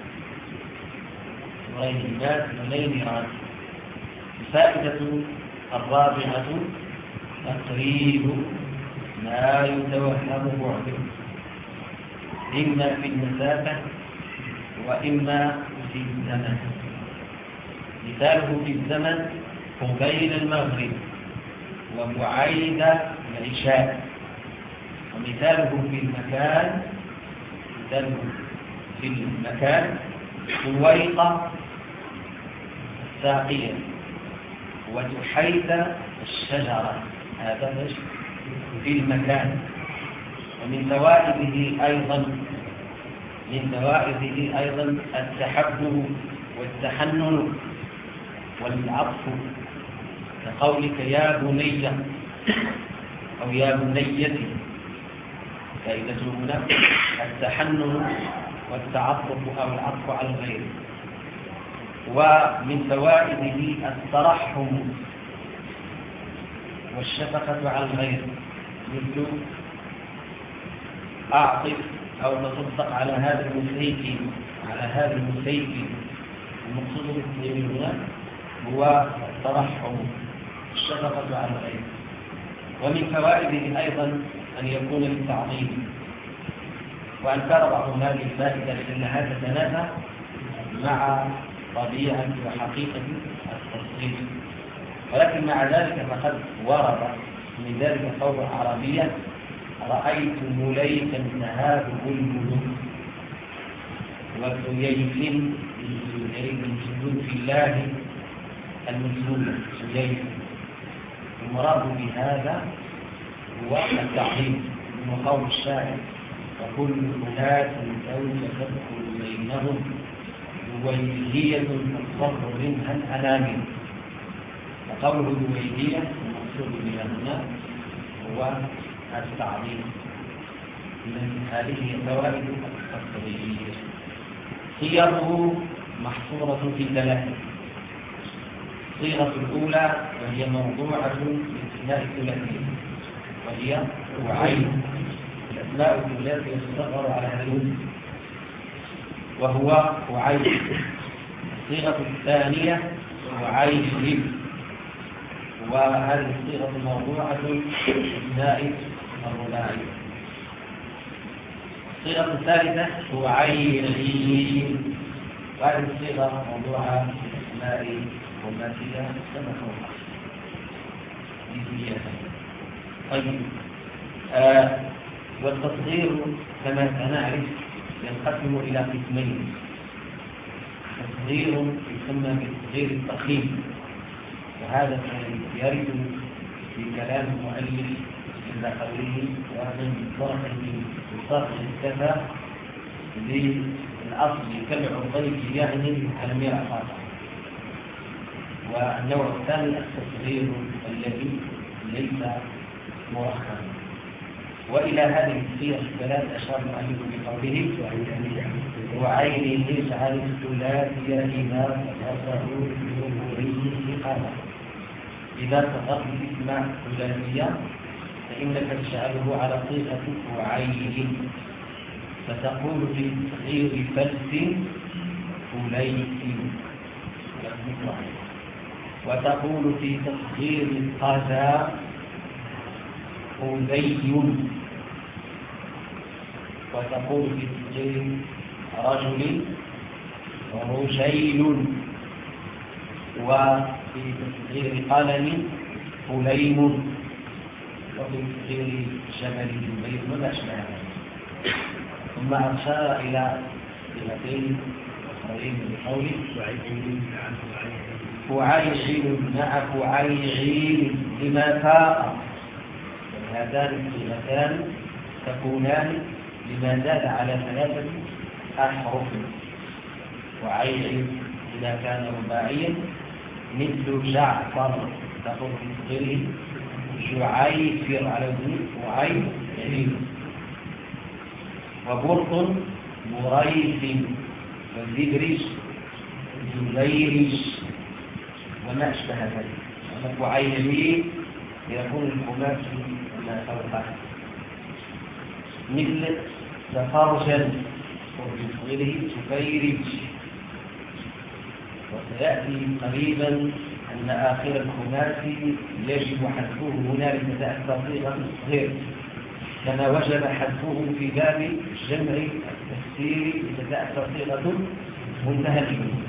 ضريهما وذنين راس. الفائدة الرابعة تقريب ما يتوهم بعده، إما في المسافة وإما في الزمن. مثاله في الزمن قبيل المغرب وبعيد العشاء. ومثاله في المكان مثاله في المكان سويقة الساقية وتحيث الشجرة. هذا في المكان. ومن فوائده أيضا من فوائده أيضا التحبب والتحنن والعطف، كقولك يا بني أو يا بنيتي. فإذا هنا التحنن والتعطف أو العطف على الغير. ومن فوائده الترحم والشفقة على الغير، مثل أعطف أو تصدق على هذا المسيكين على هذا المسيكين. المقصود بالتسليم هنا هو الترحم والشفقة على الغير. ومن فوائده أيضا أن يكون للتعظيم. وأنكر بعضهم هذه الفائدة لأنها تتنافى مع طبيعة وحقيقة التصغير، ولكن مع ذلك فقد ورد من ذلك قول عربية رأيت مليكا تهابه الملوك وسييف من سيوف الله المسلولة سييف. المراد بهذا هو التعظيم، من قول الشاعر وكل أناس سوف تدخل بينهم ويلهية تصفر منها الأنامل. وقوله دويهية المقصود بها هنا هو التعظيم. من هذه الفوائد التطبيقية. صيغه محصورة في ثلاثة. الصيغة الأولى وهي موضوعة باستثناء الثلاثية وهي وعين. الأسماء الثلاثية تصغر على هذه وهو وعين. الصيغة الثانية وعين، وهذه الصيغة موضوعة باستثناء الرباعي. الصيغة الثالثة هو عين، وهذه الصيغة موضوعة باستثناء الرباعية كما هو. طيب آه والتصغير كما سنعرف ينقسم إلى قسمين. تصغير يسمى بالتصغير التقييم، وهذا يرد في كلام المؤلف عند قوله ومن صرح اكتفى بالأصل كالعرضين يعني المرأة. والنوع الثاني التصغير الذي ليس مرخصا. وإلى هذه الصيغ الثلاث أشار المؤلف بقوله وعينه اجعل الثلاثي إذا تصغره بالقلم. إذا صغرت الاسم ثلاثيا فإنك تجعله على صيغة وعين، فتقول في تصغير فلس فليس، وتقول في تصغير قذا أذي، وتقول في تصغير رجل رجيل، وفي تصغير قلم فليم، وفي تصغير جبل جبير وما أشبه. ثم أشار إلى صيغتين أخرين بقوله فعيل مع فعيل لما فاء. هذان الصيغتان تكونان لما زاد على ثلاثة أحرف. وعيل إذا كان رباعيا مثل جعفر تقول في صغيره جعيفر على وزن وعيل. وبرط مريث والزبرج زبيرج وما أشبه ذلك. وعينه يكون الخماس ما فوقه مثل تفرجا وفي صغيره سفيرج. وسيأتي قريبا أن آخر الخماس يجب حذفه هنا لتتأثر صيغة الصغير، كما وجب حذفه في باب جمع التفسير لتتأثر صيغة منتهى الجمهور.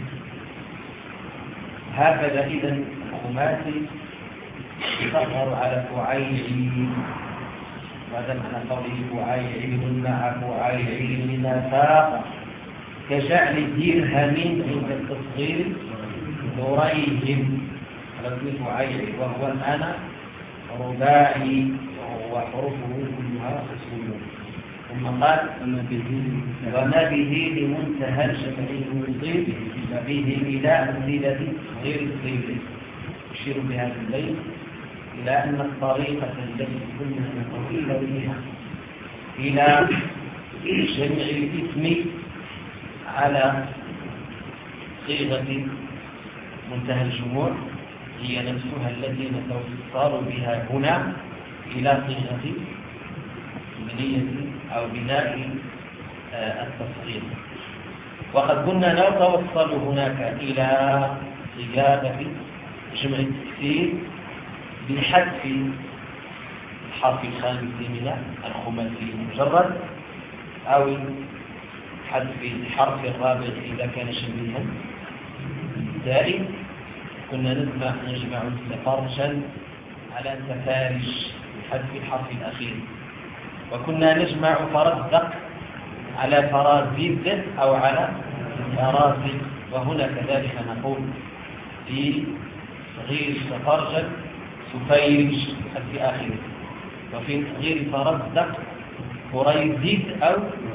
هكذا إذا الخماسي يصغر على فعيل، وهذا معنى قوله فعيل مع فعيل نفاق، كجعل درهم عند التصغير دريهم على وزن فعيل، وهو الآن رباعي وحروفه كلها أصول. ثم قال وما به لمنتهى الجمع المصيب به إلى أمثلة غير الصيغ. يشير بهذا البيت إلى أن الطريقة التي كنا نقول بها إلى جمع الاسم على صيغة منتهى الجموع هي نفسها التي نتوصل بها هنا إلى صيغة بنية أو بناء التصغير. وقد كنا نتوصل هناك إلى صياغة جمع التكسير بحذف الحرف الخامس من الخماسي المجرد أو حذف الحرف الرابع إذا كان شبيها بالتالي. كنا نجمع نجمع تفرجا على تفارج بحذف الحرف الأخير، وكنا نجمع فرزدق على فرازد أو على فرازد. وهنا كذلك نقول في صغير تفرجا سفيرج بحذف آخره، وفي صغير فرزدق فريزد أو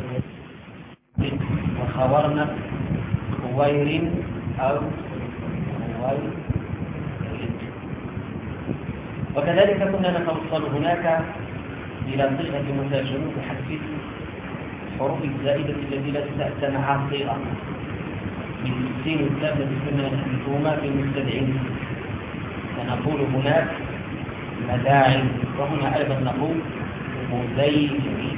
وخورنا خوير أو خوير. وكذلك كنا نتوصل هناك إلى صيغة مترجمة بحذف الحروف الزائدة التي لا تأتي معها صيغة من السين والتاء التي كنا نحذفهما في المستدعين، فنقول هناك مداعم، وهنا أيضا نقول مزيد.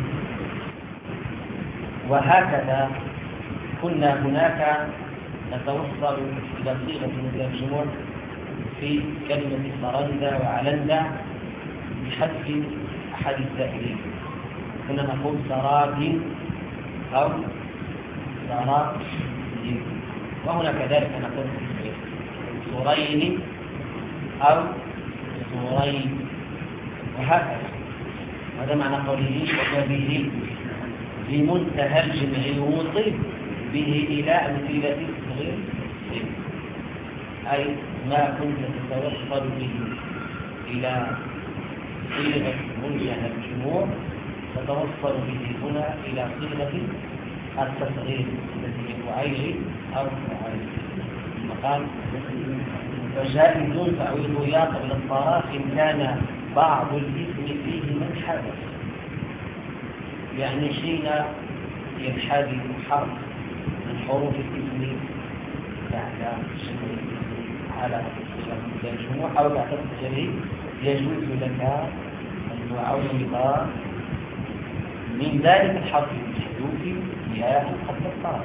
وهكذا كنا هناك نتوصل إلى صيغة مترجمة في كلمة سرندا وعلندا بحذف أحد الزائدين، كنا نقول سراب أو سراب، وهنا كذلك نقول سرين أو سرين، وهكذا. هذا معنى قوله وبه بمنتهى الجمع يوصل به إلى أمثلة الصغير، أي ما كنت تتوصل به إلى صيغة منتهى الجموع تتوصل به هنا إلى صيغة التصغير التي هي فعيل أو فعيل. المقام فجائز تعويض يا قبل الطراف إن كان بعض الاسم فيه من حدث، يعني حين ينحذف حرف من حروف الاسم بعد شكل الاسم على صيغة الجموع أو بعد التصغير، يجوز لك أن تعوض من ذلك الحرف المحذوف ياء قبل الطرف.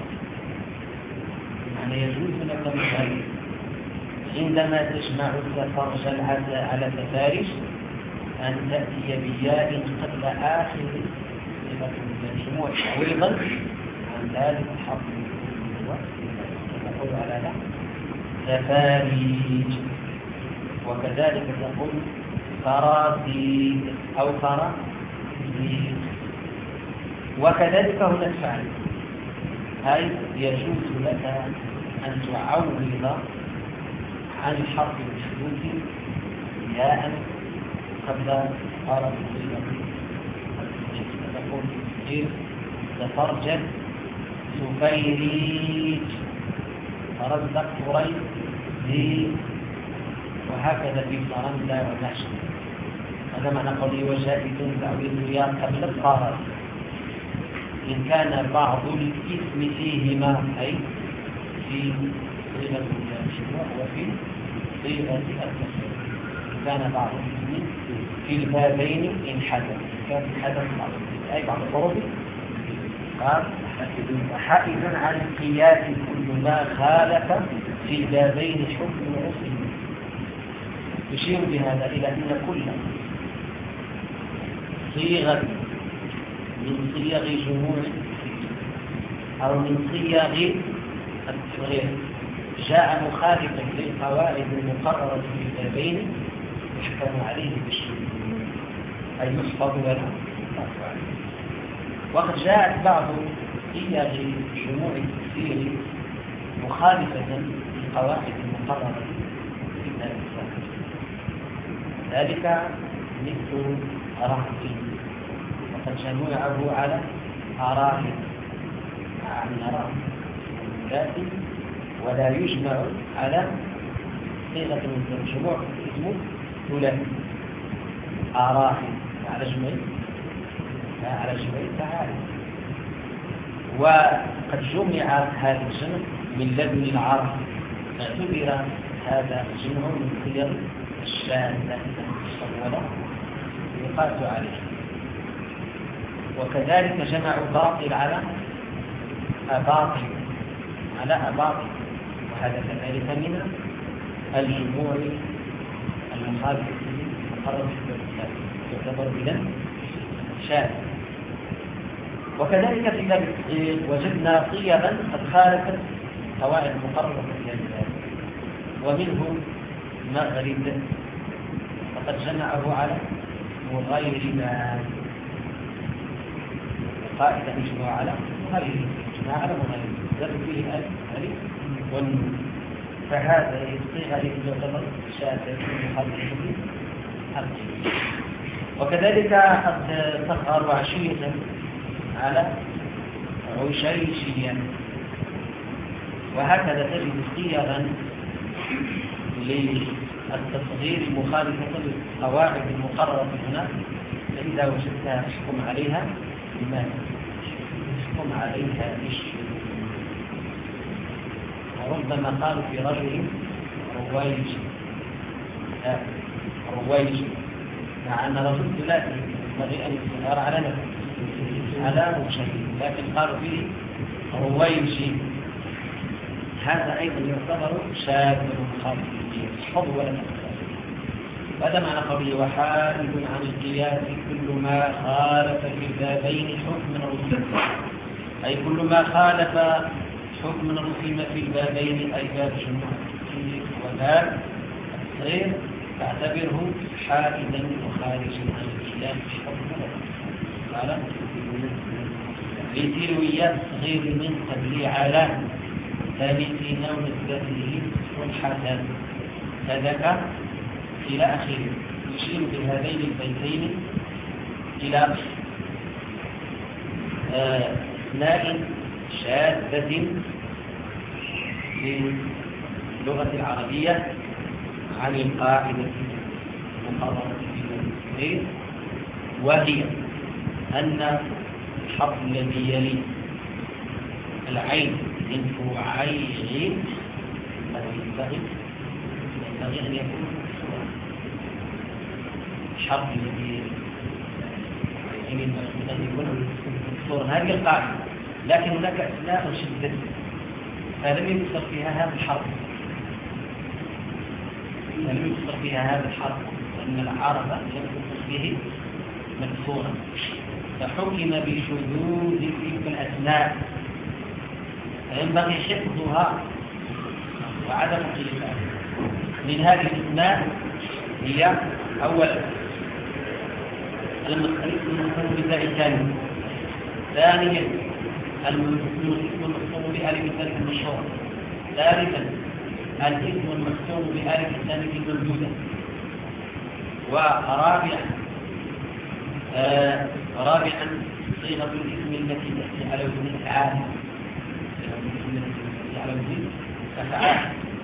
يعني يجوز لك مثلا عندما تجمع التفرج على تفارج أن تأتي بياء قبل آخر صيغة الجموع تعويضا عن ذلك الحرف المحذوف، تقول على لا تفاريج. وكذلك تقول فراسيد أو فراسيد. وكذلك هنا الفعل، هاي يجوز لك أن تعوض عن الحرف المحذوف ياء قبل حرف الصيغة. تقول إذ تفرجت سفيريج فرزق فريد، وهكذا في فرندا ونشر. هذا معنى قولي وجائز تعويض يا قبل الطرف إن كان بعض الاسم فيهما، أي في صيغة الجموع وفي صيغة التصغير. إن كان بعض الاسم في البابين انحدث، كان حدث بعض أي بعض الحروف قال حائز عن القياس كل ما خالف في البابين حكم عصم. يشير بهذا إلى أن كل صيغة من صيغ جموع أو من صيغ التصغير جاء مخالفا للقواعد المقررة في البابين يحكم عليه بالشذوذ، أي يحفظ ولا يحفظ عليه. وقد جاءت بعض صيغ جموع التفسير مخالفة للقواعد المقررة في البابين، ذلك مثل رهط، وقد جمعه على أراهن عن رهط ذاتي، ولا يجمع على صيغة من الجموع اسمه ثلاثي أراهن على جمعي على جمعي تعالي. وقد جمع هذا الجمع من لبن العرب، اعتبر هذا الجمع من صيغ الشاذة المصولة يقاس عليه. وكذلك جمعوا باطل على أباطل على أباطل، وهذا كذلك من الجموع المخالفة المقررة في الكتاب تعتبر بلا شاذ. وكذلك في باب التصغير وجدنا صيغا قد خالفت قواعد المقررة في الكتاب، ومنه مغرب فقد جمعه على مغير ما قائدا يجمع على مغير يجمع على مغير ذات فيه الألف والنون، فهذا الصيغة تعتبر شاذة مخالفة به. وكذلك قد تظهر عشية على عشيشيا، وهكذا تجد صيغا التصغير مخالفة للقواعد المقررة هنا، فإذا وجدتها احكم عليها بماذا؟ احكم عليها بالشذوذ. وربما قالوا في رجل رويج، لا رويج، مع أن رجل لا ينبغي أن يظهر على نفسه على شيء، لكن قالوا فيه رويج، هذا أيضا يعتبر شاذ مخالف للحظ ولا تخالف. هذا معنى قوله وحائد عن القياس كل ما خالف في البابين حكما رسم، أي كل ما خالف حكما رسم في البابين، أي باب الجمعة وباب التصغير، تعتبره حائدا وخارجا عن القياس حكما قال لتلوية الصغير من قبل على ثابتين ونسبته صلحة كذا إلى آخره. يشير بهذين البيتين إلى أثناء شاذة في اللغة العربية عن القاعدة المقررة في التصغير، وهي أن الحرف الذي يلي العين من فوعيه ينبغي ينبغي أن يكون مكسورا. الحرف الذي يلي ينبغي أن يكون مكسورا، هذه القاعدة. لكن هناك أثناء شدة فلم يكسر فيها هذا الحرف، لم يكسر فيها هذا الحرف لأن العرب لم تكسر به مكسورا، فحكم بشذوذ تلك الأثناء، فينبغي حفظها وعدم قياسها. من هذه الأثناء هي أولا المفهوم بالتاء الثاني، ثانيا المفهوم بألف الثالث المشهور، ثالثا الاسم المفهوم بألف الثالث الممدودة، ورابعا آه رابعا صيغة الاسم التي تأتي على وزن الأفعال، على وزن الأفعال.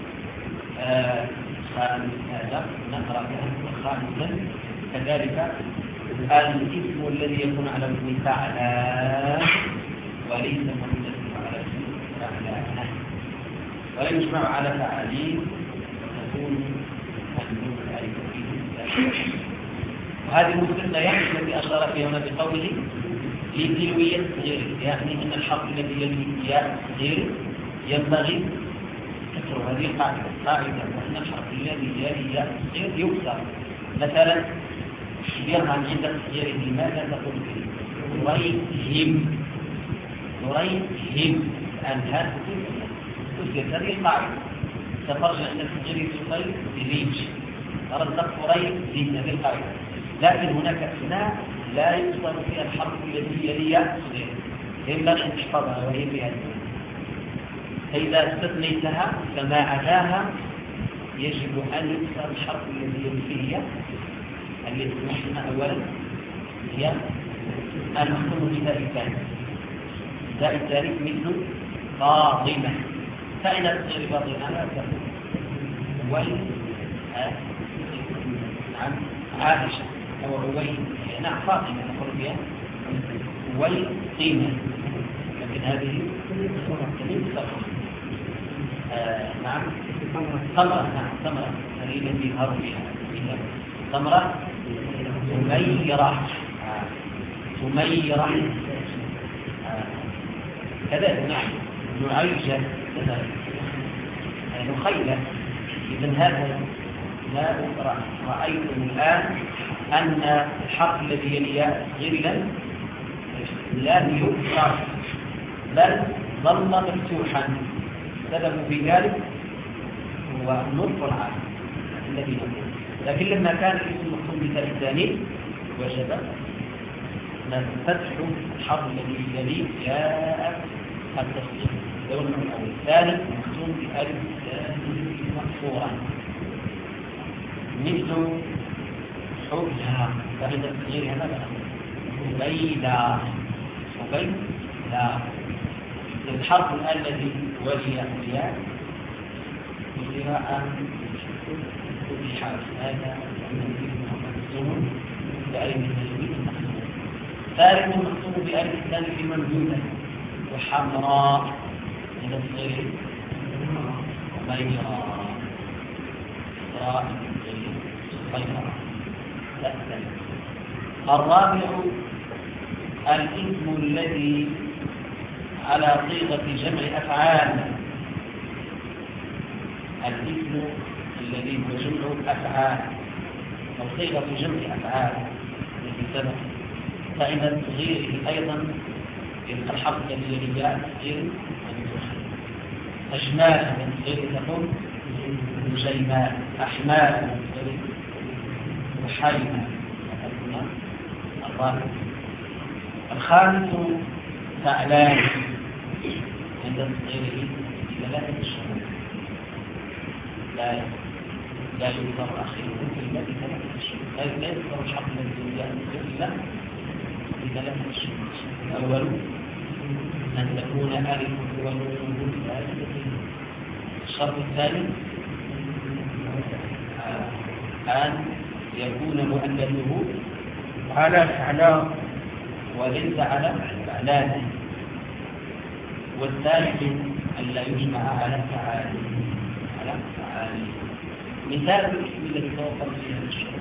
هذا نقرأ خامسا كذلك الاسم الذي يكون على وزن فعلان وليس موجودا على وزن فعلان، ولا يجمع على فعالين وتكون النون الألف فيه. وهذه المثلثة يعني التي أشار فيها هنا بقوله لتلوية الصغير، يعني أن الحرف الذي يلي ياء الصغير ينبغي كسره. هذه القاعدة قاعدة وأن الحرف الذي يلي ياء الصغير يكسر. مثلا يرهن عند الصغير لماذا تقول فيه نريهم نريهم أنها تكسر. هذه القاعدة تفرج عند الصغير تصير بريج رزق قريب دين. هذه القاعدة. لكن هناك أثناء لا يكسر فيها الحرف الذي يلي ياء الصغير، ينبغي أن تحفظها وهي فيها. فإذا استثنيتها فما عداها يجب أن يكسر الحرف الذي يلي فيه ياء، الذي نحن أولا هي المفهوم بالتاء الثاني. التاء الثالث مثل فاطمة، فإن تصير فاطمة لا تكون وال عن عائشة أو روي، نعم فاطمة نقول بها والقيمة، لكن هذه صورة آه نعم ثمرة، نعم ثمرة هذه التي يظهر بها ثمرة ثميرة ثميرة كذلك. نعم نعيجة كذلك نخيلة. إذن هذا لا رأيتم الآن أن الحرف الذي يلي غير لم يكسر بل ظل مفتوحا. سبب في ذلك هو نطق العالم الذي نقول. لكن لما كان الاسم مفهوم بالتاء الثاني وجب فتح الحرف الذي يلي جاء التصديق. لو الأول الثاني مكتوب بألف مكسورا مثل حبها، فإن التصغير هذا حبيلا حبيلا. الحرف الذي وجه الياء بقراءة فتح هذا لأنه مختوم بألف التجويد المختوم. ثالث مختوم بألف الثاني في ممدودة وحمراء من الصغير وبيضاء إسراء بيضاء. الرابع الاسم الذي على صيغة جمع أفعال. الاسم الذي هو جمع أفعال أو صيغة جمع أفعال التي سبق، فإن تصغيره أيضا يبقى الحرف الذي جاء تصغير أجمال من تصغير تقول جيماء، أحمال من تصغير وحيماء. الرابع. الخامس فعلان عند تصغيره ثلاثة الشهور، لا لا يذكر أخيره إلا بثلاثة الشهور، لا يذكر الحق الذي جاء إلا بثلاثة الشهور. الأول أن تكون ألف ونون ثالثة. الشرط الثاني أن يكون مؤنثه على فعلان وليس على فعلان. والثالث أن لا يجمع على فعال على فعال. مثال الاسم الذي توفر فيه الشروط،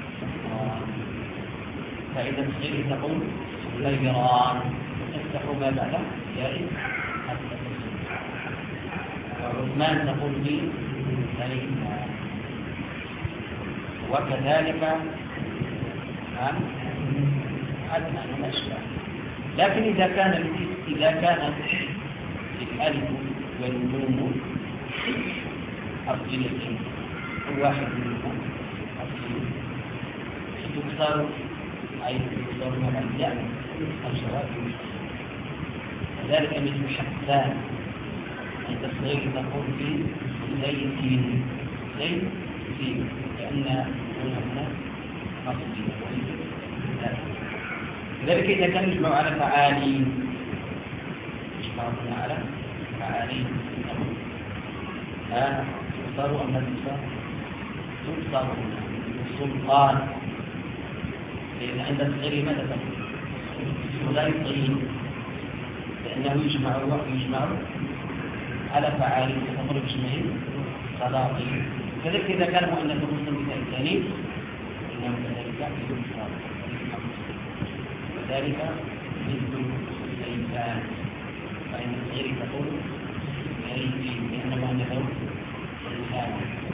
فإذا تصغير تقول غيران تفتح ما بعده يائس حتى تصغير. وعثمان تقول به ثلاثة. وكذلك أدنى من الأشياء. لكن إذا كان إذا كان الألف والنون أصليتين واحد منهم أصلي تكسر أي تكسر مع الياء الجواب. كذلك مثل حسان أن تصغير تقول في زيتين زيتين لأن هنا أصلي. لذلك إذا كان يجمع على فعالين يجمعون على فعالين ها تختاروا أم لا تختاروا؟ تختاروا السلطان، لأن عند الصغير ماذا تقول؟ ولا يطغين لأنه يجمع يجمع على فعالين تقول بجمعين صلاطين. كذلك إذا كان مؤنث مسلم مثال الثاني إنه كذلك يختار. ذلك مثل الإنسان، فإن الصغير تقول يأتي لأنه أنه إنسان.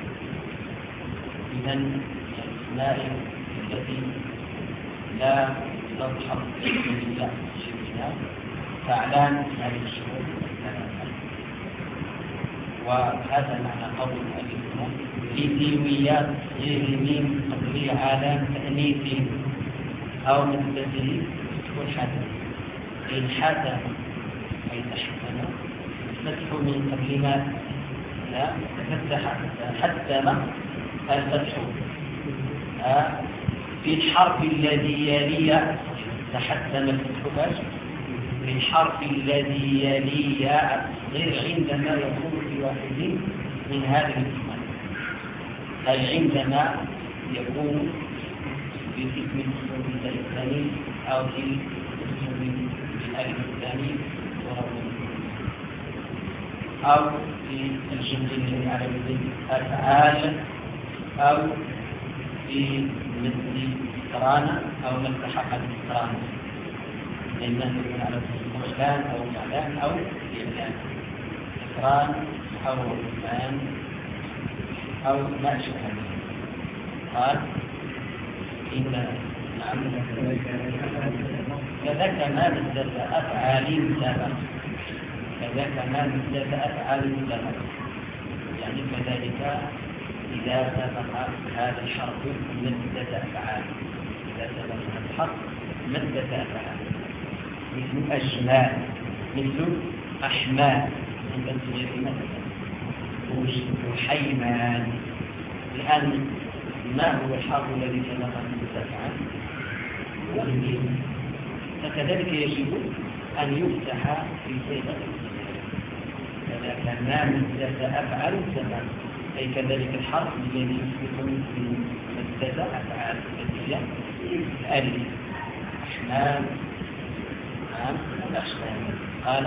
إذن الأسماء التي لا تظهر إلا شبهها فعلان هذه الشهور الثلاثة. وهذا معنى قول الإسلام في تيويات غير ميم قبلية على تأنيث أو مثله والحسن. إن حسن أي تحسن فتح من قبل ما لا تفتح حتى ما الفتح في الحرف الذي يلي تحسن الفتح باش في الحرف الذي يلي غير عندما يكون في واحد من هذه الاسمان، أي عندما يكون في اسم المثال الثاني أو في اسم الألف الثاني أو في الجملة العربية أفعال أو في مثل قرانة أو مثل حق القرانة، لأنه يكون على فلان أو فعلان أو فعلان قران أو فلان أو ما شابه. قال إن نعم كذاك ما مثل أفعال سبق كذاك ما مثل أفعال سبق، يعني كذلك إذا سبق هذا الحرف مدة أفعال، إذا سبق هذا الحرف مدة أفعال مثل أجمال مثل أحمال عند الصغير مثلا وحيمان. الآن ما هو الحرف الذي سبق مدة أفعال؟ والميم. فكذلك يجب أن يفتح في صيغة كذلك ما مدة أفعال سبق أي كذلك الحرف الذي يكون ممددة أفعال ممددة الألف أحلام نعم الأشكال قال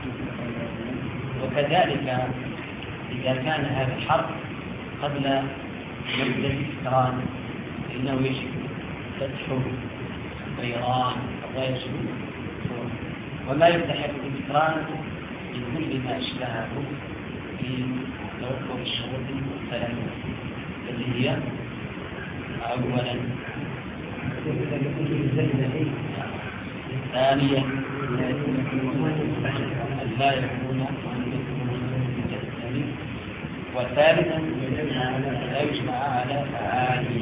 وكذلك إذا كان هذا الحرف قبل مد الإسكران فإنه يجب فتحه طيران ويجب وما يلتحق بالإسكران من كل ما أشبهه في توقف الشروط الثلاثة التي هي أولا ثانيا لا يكون وثالثا لا يجمع على فعاله.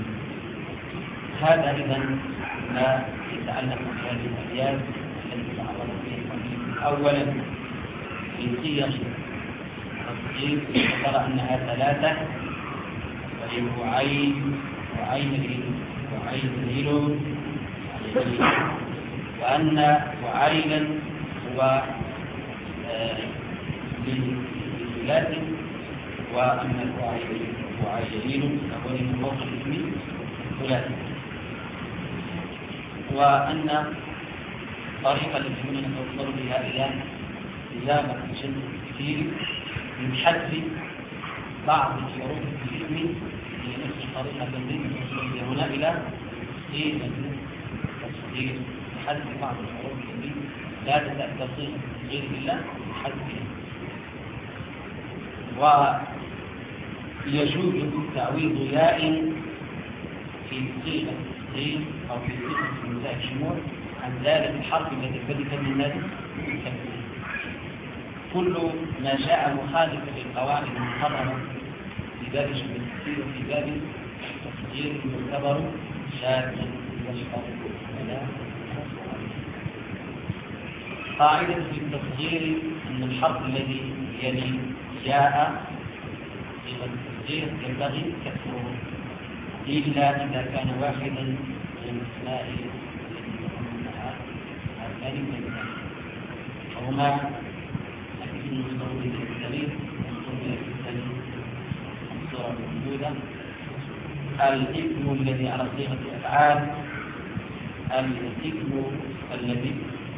هذا أيضا ما يتعلق بهذه الأبيات التي تعرض فيها. أولا في صيغ التصديق ذكر أنها ثلاثة وهي عين وعين وعين وأن وعينا هو للثلاث وأما وعيين فهو من فوق الاسم ثلاث وأن طريقة التي نتوصل بها إلى إزالة شد كثير من حذف بعض حروف الاسم هي نفس الطريقة التي نتوصل بها هنا إلى صيغة التصغير حذف بعض الحروف التي لا تتأتى صيغة التصغير إلا بحذفها. ويجوز تعويض ياء في صيغة التصغير أو في صيغة النداء الشمول عن ذلك الحرف الذي بدت من النادي كل ما جاء مخالفا للقواعد المقررة في باب شبه التصغير وفي باب التصغير يعتبر شاذا يشبه ولا قاعدة في التصغير أن الحرف الذي يلي جاء في التصغير ينبغي كسره إلا إذا كان واحدا من الأسماء التي يكونها هذان من وهما الاسم المستوى الكريم والمستوى الكريم الصورة الموجودة الاسم الذي على صيغة الأفعال الاسم الذي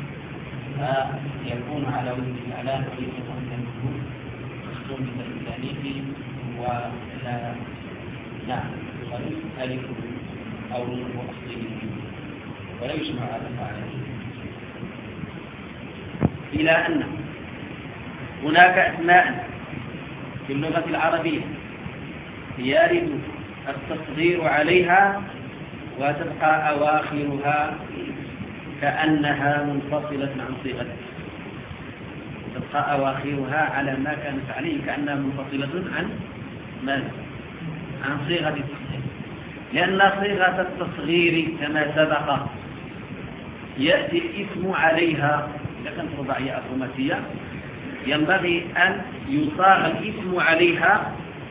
يكون على وزن الإعلان ويكون كالمجهول مختوم بالتأنيث ولا نعم ألف أو أصلي ولا يجمع على فعله. إلى أن هناك أسماء في اللغة العربية يرد التصغير عليها وتبقى أواخرها كأنها منفصلة عن صيغتها تبقى أواخرها على ما كانت عليه كأنها منفصلة عن ماذا؟ عن صيغة التصغير لأن صيغة التصغير كما سبق يأتي الاسم عليها إذا كانت رباعية أو خماسية ينبغي أن يصاغ الاسم عليها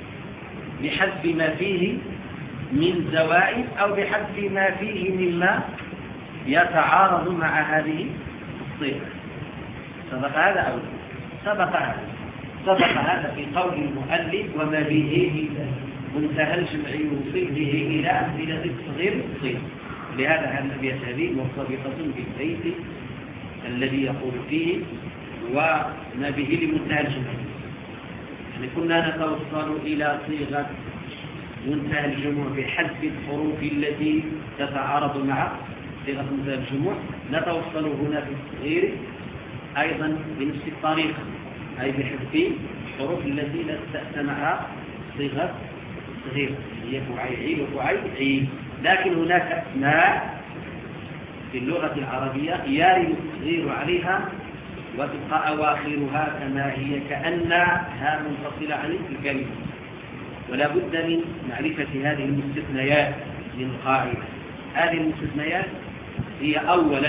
بحذف ما فيه من زوائد أو بحذف ما فيه مما يتعارض مع هذه الصيغة. سبق هذا أو سبق هذا سبق هذا في قول المؤلف وما به منتهى الجمع يوصل به إلى أمثلة التصغير الصيغة. لهذا هذه الأبيات هذه مرتبطة بالبيت الذي يقول فيه وما به لمنتهى الجمع. يعني كنا نتوصل إلى صيغة منتهى الجموع بحذف الحروف التي تتعارض مع صيغة منتهى الجموع نتوصل هنا في التصغير أيضا بنفس الطريقة أي بحذف الحروف التي لا تأتي مع صيغة التصغير هي فعيل وفعيل. لكن هناك أسماء في اللغة العربية يرد التصغير عليها وتبقى أواخرها كما هي كأنها منفصلة عن الكلمة. ولا بد من معرفة هذه المستثنيات من القاعدة. هذه المستثنيات هي أولا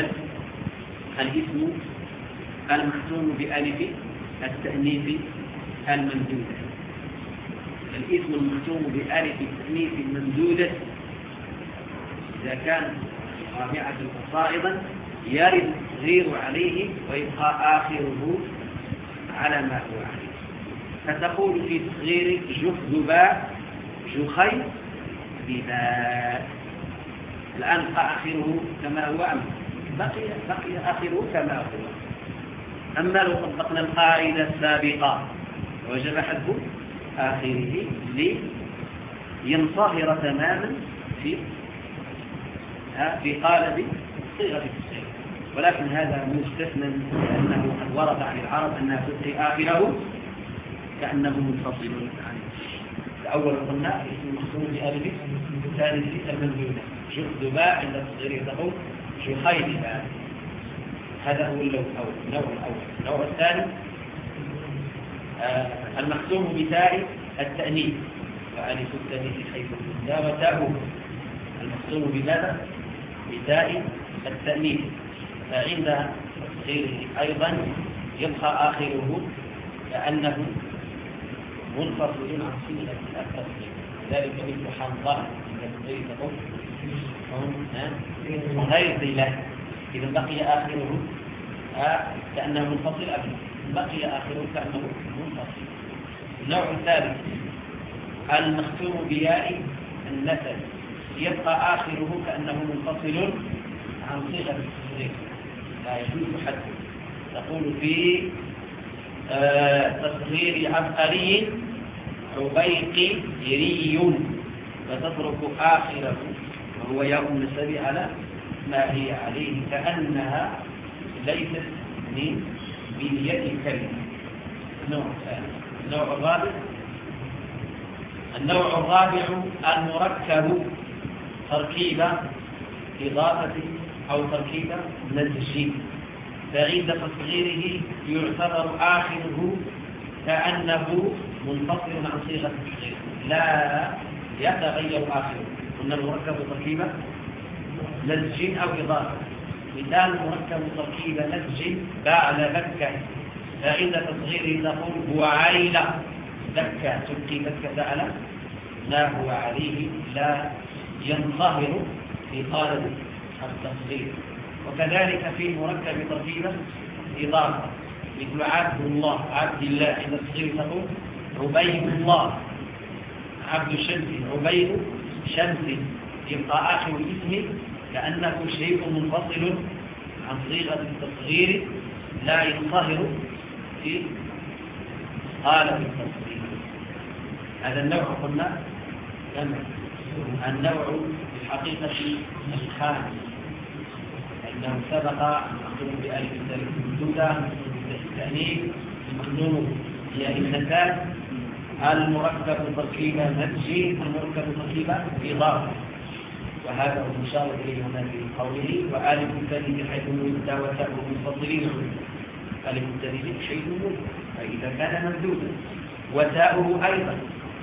الاسم المختوم بألف التأنيث الممدودة. الاسم المختوم بألف التأنيث الممدودة إذا كان رابعة فصاعدا يرد التصغير عليه ويبقى آخره على ما هو عليه. فتقول في تصغير جذباء جخي بباء. الآن آخره كما هو أم بقي, بقي آخره كما هو. أما لو طبقنا القاعدة السابقة وجب حذف آخره لينصهر تماما في في قالب صيغة التسعير، ولكن هذا مستثنى لأنه قد ورد عن العرب أنها تبقي آخره كأنه منفصل عنه. الأول قلنا اسم مخصوص بألف، الثاني الممدودة جذباء عند التصغير تقول جخيباء. هذا هو اللون الأول، النوع الأول. النوع الثاني آه المختوم بتاء التأنيث وألف التأنيث حيث لا وتاؤه. المختوم بماذا؟ بتاء التأنيث، فعند تصغيره أيضا يبقى آخره كأنه منفصل عن صيغة التصغير. ذلك مثل حنظلة عند التصغير تقول غير ذيله، إذا بقي آخره كأنه منفصل أبدا، بقي آخره كأنه منفصل. النوع الثالث المختوم بياء النسب، يبقى آخره كأنه منفصل عن صيغة التصغير، لا يجوز حده. تقول في تصغير عبقري عبيقري، فتترك آخره وهو ياء النسب على ما هي عليه كأنها ليست من بنية الكلمة. النوع الثاني. النوع الرابع النوع الرابع المركب تركيبة إضافة أو تركيبة نسج، فعند تصغيره يعتبر آخره كأنه منفصل عن صيغة التصغير، لا يتغير آخره. قلنا المركب تركيبة نسج أو إضافة. مثال مركب تركيبة نسج بعد بكة، فعند تصغيره نقول بعيلة بكة، تبقي بكة على ما هو عليه، لا ينصهر في قالب التصغير. وكذلك في مركب تركيبة إضافة مثل عبد الله عبد الله، عند التصغير تقول عبيد الله عبد شمس عبيد شمس، يبقى آخر الاسم كأنه شيء منفصل عن صيغة التصغير لا ينصهر في قالب التصغير. هذا النوع قلنا كما النوع في الحقيقة الخامس، أنه سبق المخلوق بألف الثالث الممدودة التأنيث، المخلوق هي النساج، المركب تركيبة نسجي، المركب تركيبة إضافة. وهذا هو المشار إليه هنا في قوله وآلف التأنيث حيث ممدودة وتاء منفصلين. آلف التأنيث شيء ممدود فإذا كان ممدودا، وتاؤه أيضا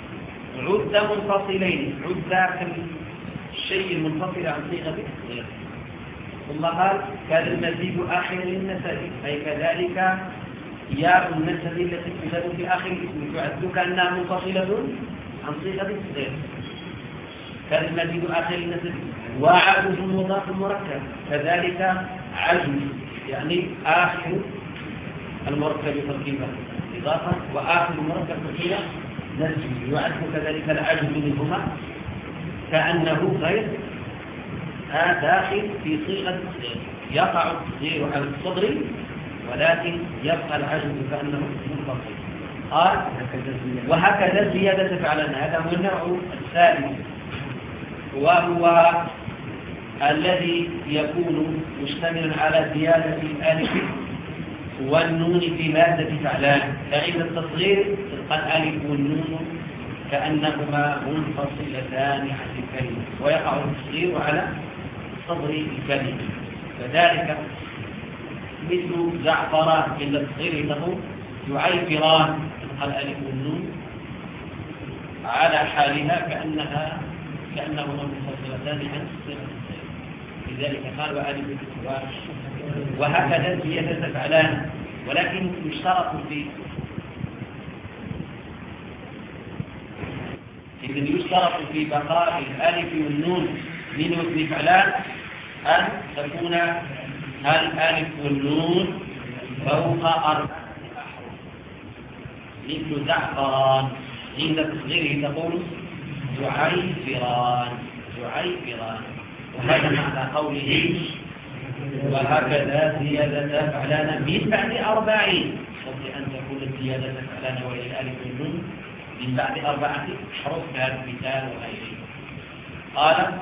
عد منفصلين، عد كالشيء المنفصل عن صيغة التصغير. ثم قال كان المزيد آخر للنسب، أي كذلك ياء النسب التي تزاد في آخر الاسم تعد كأنها منفصلة عن صيغة التصغير. كان المزيد آخر للنسب. وعجز مضاف مركب، كذلك عجز يعني آخر المركب تركيبا إضافة وآخر المركب تركيبا نسج، يعد كذلك العجز منهما كأنه غير داخل في صيغة التصغير، يقع التصغير على الصدر ولكن يبقى العجز كأنه منفصل. قال وهكذا زيادة فعلنا. هذا هو النوع الثالث، وهو الذي يكون مشتملا على زيادة الألف والنون في مادة فعلان، فعند التصغير تلقى الألف والنون كأنهما منفصلتان عن الكلمة، ويقع التصغير على صدر الكلمة. فذلك مثل زعفران عند التصغير تقول يعيفران، تلقى الألف والنون على حالها كأنها كأنهما منفصلتان عن صدر الكلمة. لذلك قال وألف وهكذا زيادة فعلان. ولكن يشترط في إذن يشترط في بقاء الألف والنون من وزن فعلان أن تكون الألف والنون فوق أربعة أحرف، مثل زعفران، عند تصغيره تقول زعيفران زعيفران. وهذا معنى قوله وهكذا زيادة فعلان من بعد أربعين، قبل أن تكون الزيادة فعلان وهي الألف والنون من بعد أربعة حروف كالمثال وغيره. قال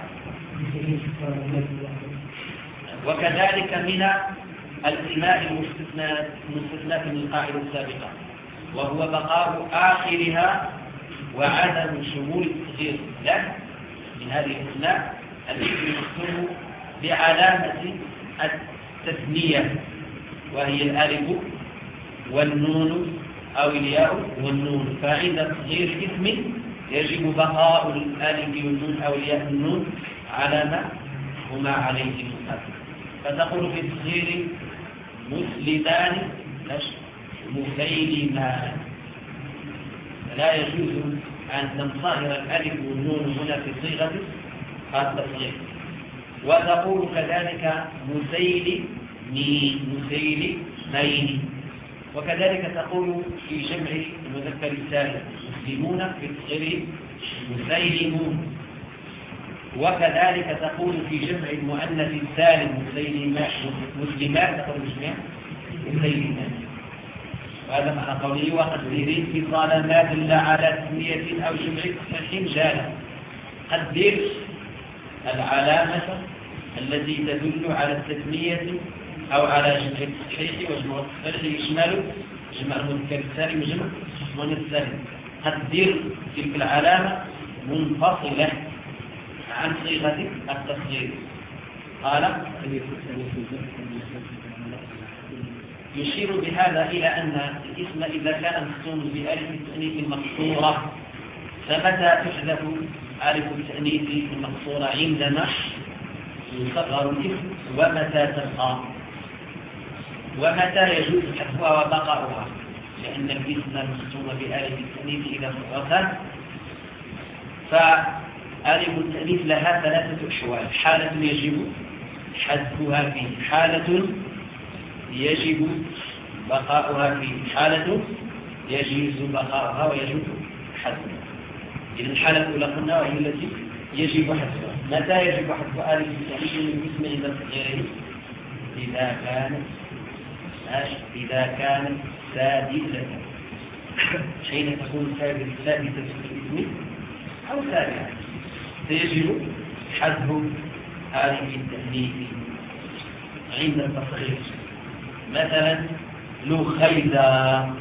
وكذلك من الإماء المستثنات من القاعدة السابقة، وهو بقاء آخرها وعدم شمول التصغير له. من هذه الأسماء التي يكتب بعلامة التثنية وهي الألف والنون أو الياء والنون، فعند تصغير الاسم يجب بقاء الألف والنون أو الياء والنون على ما هما عليه المقدم. فتقول في تصغير مسلمان مسيلمان، فلا يجوز أن تنصهر الألف والنون هنا في صيغة التصغير. وتقول كذلك مسيل مسيل مين، وكذلك تقول في جمع المذكر السالم مسلمون في تصغير مسيلمون، وكذلك تقول في جمع المؤنث السالم مسلمات تقول مسلمات. وهذا معنى قوله وقدر اتصال ما دل على تسمية أو جمع تصحيح جالا. قدر العلامة التي تدل على التسمية أو على جمع التصحيح، وجمع التصحيح يشمل جمع المذكر السالم وجمع المؤنث السالم. قدر تلك العلامة منفصلة عن صيغة التصغير. قال يشير بهذا إلى أن الاسم إذا كان مختوم بألف التأنيث المقصورة، فمتى تحذف ألف التأنيث المقصورة عندما يصغر الاسم، ومتى تبقى، ومتى يجوز حذفها وبقاؤها، لأن الاسم المختوم بألف التأنيث إذا صغرت فألف التأنيث لها ثلاثة أحوال: حالة يجب حذفها فيه، حالة يجب بقاؤها فيه، حالة يجوز بقاؤها ويجب حذفها. إذن الحالة الأولى قلنا وهي التي يجب حذفها. متى يجب حذف ألف التأنيث من اسم عند صغيره؟ إذا كانت إذا كانت سادسة، حين تكون سادسة في الاسم أو سابعة فيجب حذف ألف التأنيث عند التصغير. مثلا لخيذا،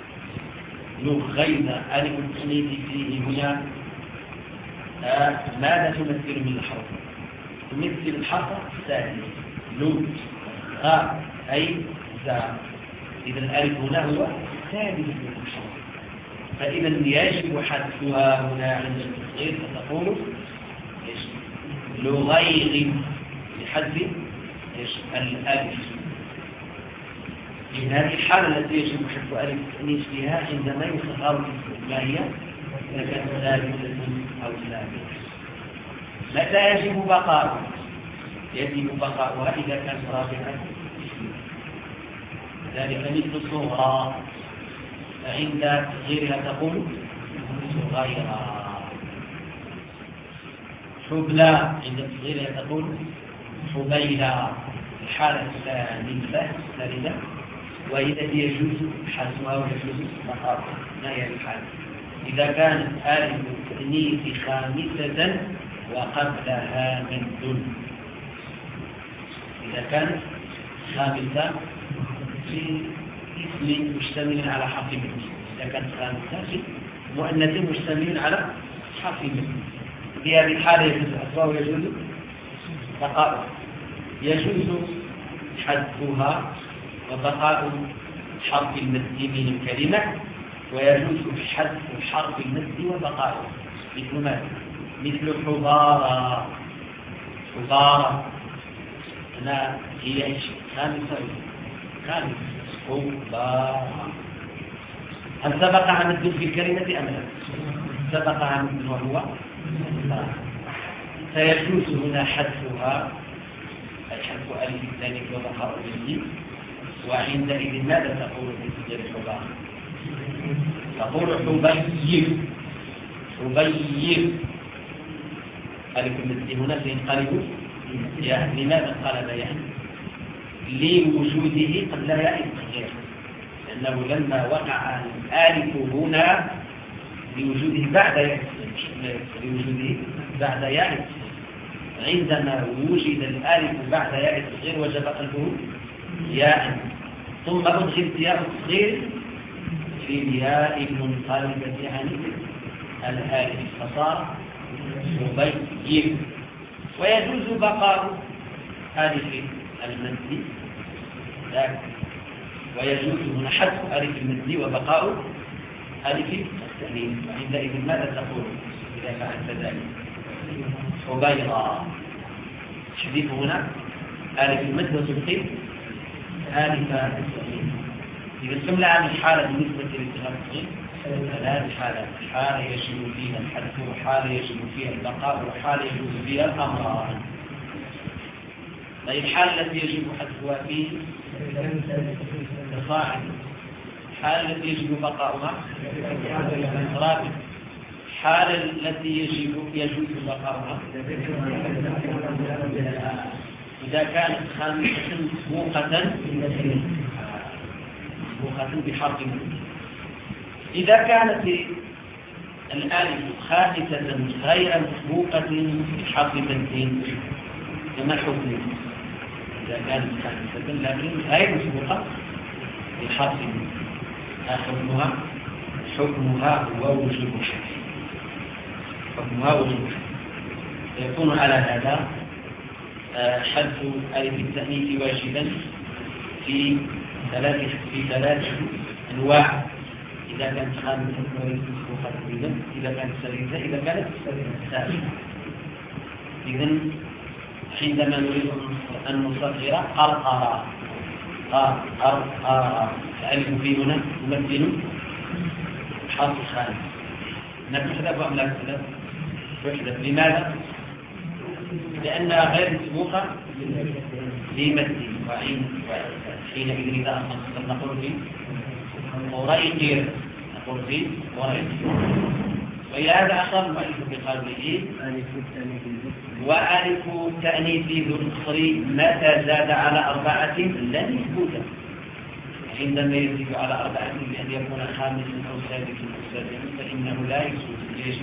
لخيذا ألف التأنيث فيه هنا آه ماذا تمثل من الحرف؟ تمثل الحرف الثاني لو خ أي ذا. إذا الألف هنا هو ثابت من الحرف، فإذا يجب حذفها هنا عند التصغير، فتقول لغيغ بحذف الألف. إذن هذه الحالة التي يجب حذف ألف التأنيث فيها عندما يصغر الاسم، ما هي؟ إذا كانت ثابتة أو ثابتة. متى يجب بقاؤها؟ يجب بقاؤها إذا كانت رابعة، ذلك مثل صغرى، فعند تصغيرها تقول صغيرة. حبلى عند تصغيرها تقول حبيلى. الحالة الثالثة الثالثة وهي التي يجوز حذفها ويجوز بقاؤها. ما هي الحالة؟ إذا كانت ألف التأنيث خامسة وقبلها مد. إذا كانت خامسة في اسم مشتمل على حرف مد، إذا كانت خامسة في مؤنث مشتمل على حرف مد، في هذه الحالة يجوز حذفها ويجوز بقاؤها. يجوز حذفها وبقاء حرف المد من الكلمة، ويجوز حذف حرف المد وبقاؤه. مثل ماذا؟ مثل حضارة. حضارة هنا هي ايش؟ خامسة خامسة حضارة. هل سبقها مد في الكلمة أم لا؟ سبقها مد وهو لا. فيجوز هنا حذفها، أي حذف ألف الثاني وبقاء المد. وعندئذ ماذا تقول في تصغير الحضارة؟ تقول حبيب حبيب ألف المد هنا سينقلب ياء. لماذا انقلب ياء؟ لوجوده قبل ياء التغيير، لأنه لما وقع الألف هنا لوجوده بعد ياء لوجوده بعد ياء عندما وجد الألف بعد ياء التصغير وجب قلبه ياء، ثم أدخلت ياء التصغير في الياء المنقلبة عن الألف فصار مبين. ويجوز بقاء ألف المد ذاك، ويجوز هنا حذف ألف المد وبقاء ألف التأنيث. وعندئذ ماذا تقول إذا فعلت ذلك؟ حبيرا تحذف هنا ألف المد وتبقي ألف التأنيث. إذا استملى عن الحالة بالنسبة للتغير الصغير ثلاث حالات: حالة يجب فيها الحذف، وحالة يجب فيها البقاء، وحالة يجوز فيها الأمران. طيب الحالة التي يجب حذفها فيه الفاعل، الحالة التي يجب بقاؤها رابط، الحالة التي يجب يجوز بقاؤها إذا كانت خامسة مسبوقة مسبوقة بحرف من. إذا كانت الألف خامسة غير مسبوقة بحرف تنوين كما الحكم. إذا كانت خامسة لكن غير مسبوقة بحرف حكمها حكمها ووجوب حكمها ووجوب يكون على هذا حذف ألف التأنيث واجبا في ثلاث في ثلاث أنواع: إذا كانت خامسة مسبوقة بذنب، إذا كانت سليسة، إذا كانت سالسة. إذن عندما نريد أن نصغر قرقرة قرقرة الألف في هنا يمثل حرف خامس. نحذف أم لا نحذف؟ نحذف. لماذا؟ لأنها غير مسبوقة بمد، وحينئذ إذا أصلا نقول في وريقير نقول في وريقير. وإلى هذا أخذ المؤلف بقلبه وألف تأنيث ذو الأخر متى زاد على أربعة لن يثبت، عندما يزيد على أربعة بأن يكون خامسا أو سادسا أو سابعا فإنه لا يجب.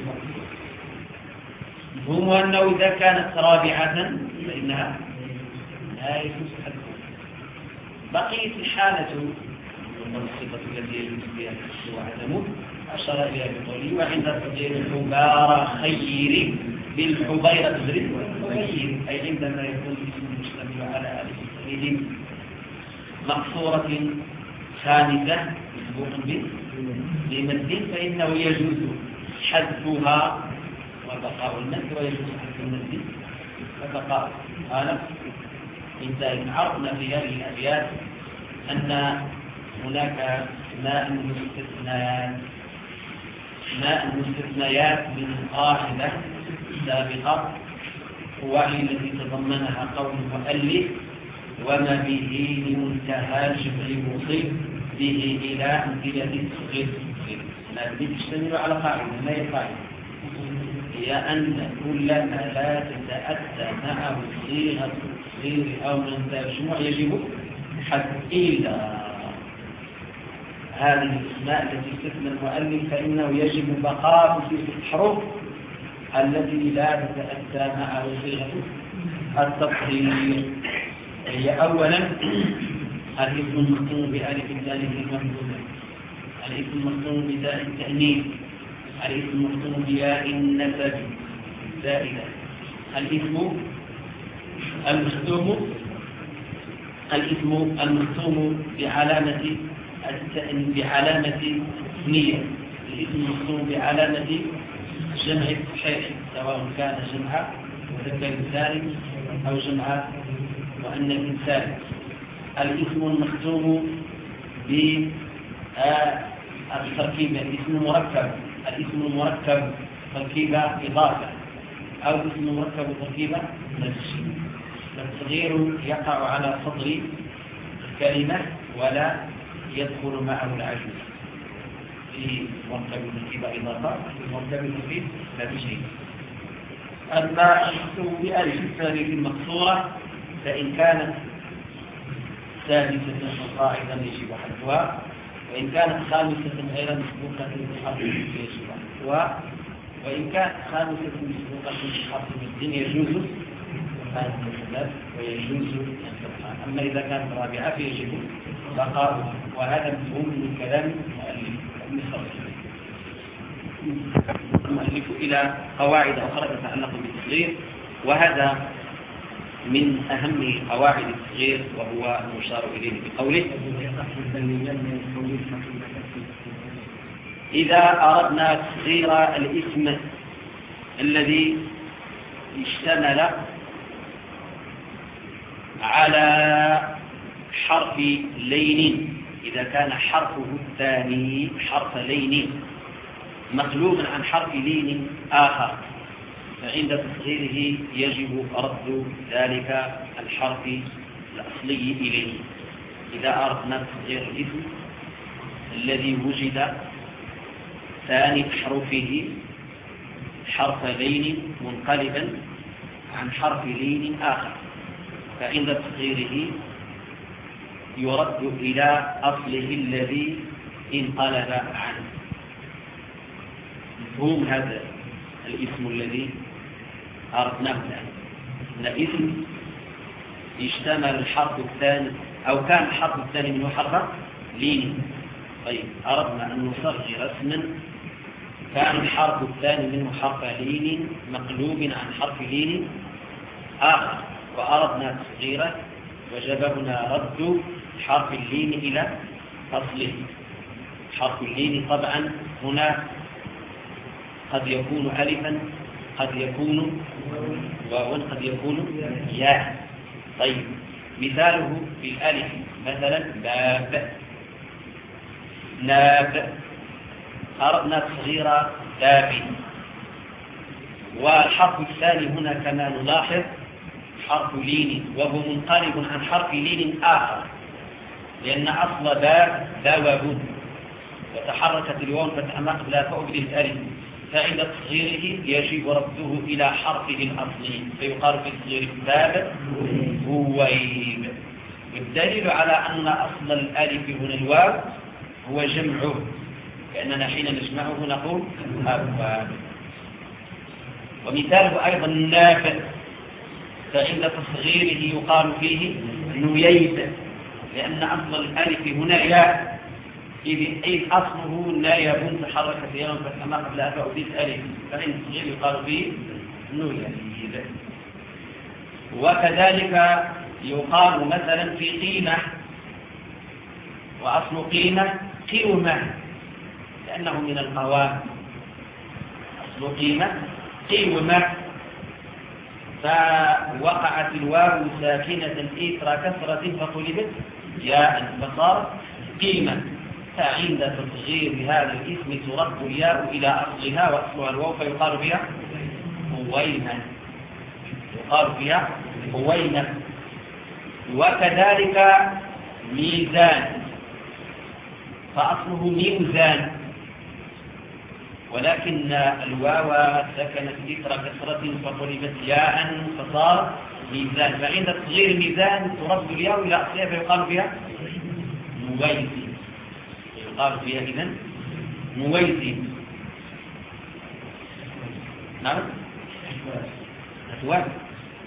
هم أنه إذا كانت رابعة فإنها لا يجوز حذفها. بقيت الحالة والصفة التي يجوز بها الحذف وعدمه أشار إلى بطولي وعند تغيير الحبارة خير بالحبيرة تجري خير، أي عندما يكون الاسم مشتمل على ألف تأنيث مقصورة خامسة مسبوق بمد فإنه يجوز حذفها وبقاء المد، ويجوز حذف المد وبقاء. هذا إنتهى. عرفنا في هذه الأبيات أن هناك ماء مستثنيات ماء المستثنيات من القاعدة السابقة وهي التي تضمنها قول المؤلف: وما به لمنتهى الجبر مصيب به إلى أمثلة التصغير. هذه تشتمل على قاعدة. ما هي القاعدة؟ هي أن كلما لا تتأتى معه صيغة التصغير أو منتهى الجموع يجب حذف إلا هذه الأسماء التي استثنى المؤلف فإنه يجب بقاء في الحروف التي لا تتأتى معه صيغة التصغير. هي أولا الاسم المختوم بألف الثالث الممدودة، الاسم المختوم بتاء التأنيث، الاسم المختوم بياء النسب زائدة، الاسم المختوم الاسم المختوم بعلامة بعلامة تثنية، الاسم المختوم بعلامة جمع صحيح سواء كان جمع مذكر سالم أو جمع مؤنث سالم، الاسم المختوم بالتركيبة الاسم المركب الاسم المركب تركيبة إضافة أو اسم مركب تركيبة نفسي. التصغير يقع على صدر الكلمة ولا يدخل معه العجز، في مركب التركيب إضافة في مركب التركيب لا في شيء. أما المكتوب بألف الثانية المقصورة فإن كانت سادسة فصاعدا يجب حذفها، وإن كانت خامسة غير مسبوقة بحرف يجب حذفها، وإن كانت خامسة مسبوقة بحرف الدين يجوز هذا الثلاث ويجوز أن تبقى. أما إذا كانت رابعة فيجب بقاؤها، وهذا مفهوم من كلام المؤلف المؤلف إلى قواعد أخرى تتعلق بالتصغير، وهذا من أهم قواعد التصغير وهو المشار إليه بقوله إذا أردنا تصغير الاسم الذي اشتمل على حرف لين، إذا كان حرفه الثاني حرف لين مقلوبا عن حرف لين آخر، فعند تصغيره يجب رد ذلك الحرف الأصلي إليه. إذا أردنا تصغير الاسم الذي وجد ثاني حروفه حرف لين منقلبا عن حرف لين آخر، فعند تصغيره يرد إلى أصله الذي انقلب عنه. مفهوم هذا الاسم الذي أردناه الآن؟ الاسم يشتمل الحرف الثاني أو كان الحرف الثاني منه حرف لين. طيب أردنا أن نصغر اسما كان الحرف الثاني منه حرف لين مقلوب عن حرف لين آخر، وأردنا تصغيره، وجب هنا رد حرف اللين إلى أصله. حرف اللين طبعا هنا قد يكون ألفا، قد يكون واو، قد يكون ياء. طيب مثاله بالألف مثلا باب، ناب، أردنا تصغير باب، والحرف الثاني هنا كما نلاحظ حرف لين وهو منقلب عن حرف لين آخر، لأن أصل باب ذوب وتحركت الواو فتح ما قبلها فأبدل الألف، فعند تصغيره يجب رده إلى حرفه الأصلي، فيقال في تصغير باب بويب. والدليل على أن أصل الألف هنا الواو هو جمعه، لأننا حين نجمعه نقول أبواب. ومثاله أيضا نافع، فعند تصغيره يقال فيه نييب، لأن أصل الألف هنا ياء، إذ أصله نايب تحركت يوم فكما قبل أفعل ألف، فعند تصغير يقال فيه نييب. وكذلك يقال مثلا في قيمة، وأصل قيمة قيمة لأنه من القوام، أصل قيمة قيمة، فوقعت الواو ساكنة إثر كسرة فقلبت ياء فصار قيمة، فعند تصغير هذا الاسم ترد الياء إلى أصلها وأصلها الواو فيقال بها هوينة، يقال فيها هوينة. وكذلك ميزان، فأصله ميزان، ولكن الواو سكنت إثر كسرة فقلبت ياء فصار ميزان، فعند تصغير ميزان ترد الياء إلى أصلها فيقال بها مويزي، يقال فيها إذن مويزي. نعم أثواب،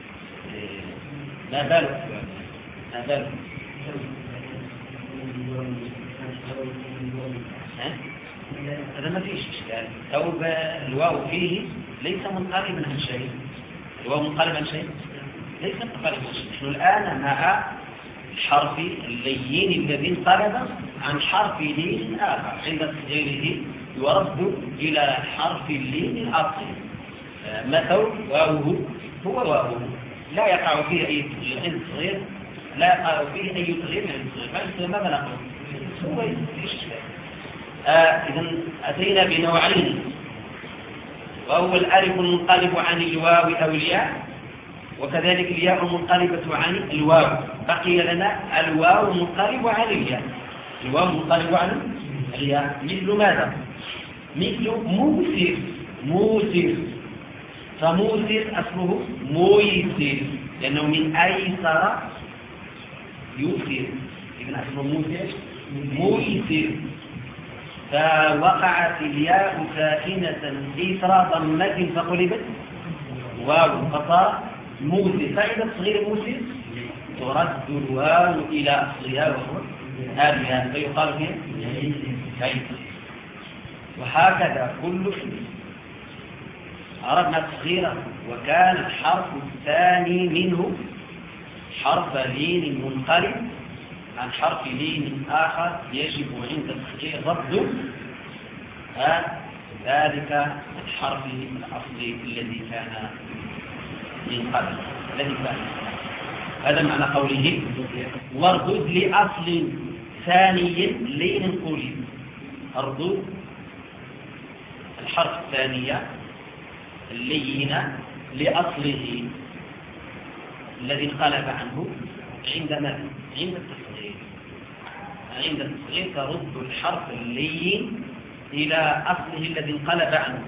لا بال لا بال هذا ما فيش إشكال. ثوب الواو فيه ليس منقلبا عن شيء، الواو منقلب عن شيء ليس منقلب عن شيء. نحن الآن مع الحرف اللين الذي انقلب عن حرف لين آخر، عند تصغيره يرد إلى حرف اللين الأصلي. مثل واوه هو واوه، لا يقع فيه أي تغيير عند التصغير، لا يقع فيه أي تغيير عند التصغير، ماذا نقول؟ هو فيش إشكال. إذن أتينا بنوعين، وهو الألف المنقلب عن الواو أو الياء، وكذلك الياء المنقلبة عن الواو. بقي لنا الواو المنقلب عن الياء، الواو المنقلب عن الياء مثل ماذا؟ مثل موسر موسر، فموسر أصله مويسر لأنه من أيسر يسر، إذن أصله موسر مويسر. فوقعت الياء ساكنة إثر ضمة فقلبت واو فصار موسر. فإذا صغير موسر ترد الواو إلى أصلها وهو الياء فيقال فيه كيف. وهكذا كل شيء عرفنا تصغيره وكان الحرف الثاني منه حرف لين منقلب عن حرف لين آخر يجب عند التصغير رد ذلك الحرف الأصلي الذي كان من قبل الذي كان. هذا معنى قوله واردد لأصل ثاني لين قلب. اردد الحرف الثانية اللين لأصله الذي انقلب عنه عند ماذا؟ عند التصغير. عند التصغير ترد الحرف اللين إلى أصله الذي انقلب عنه.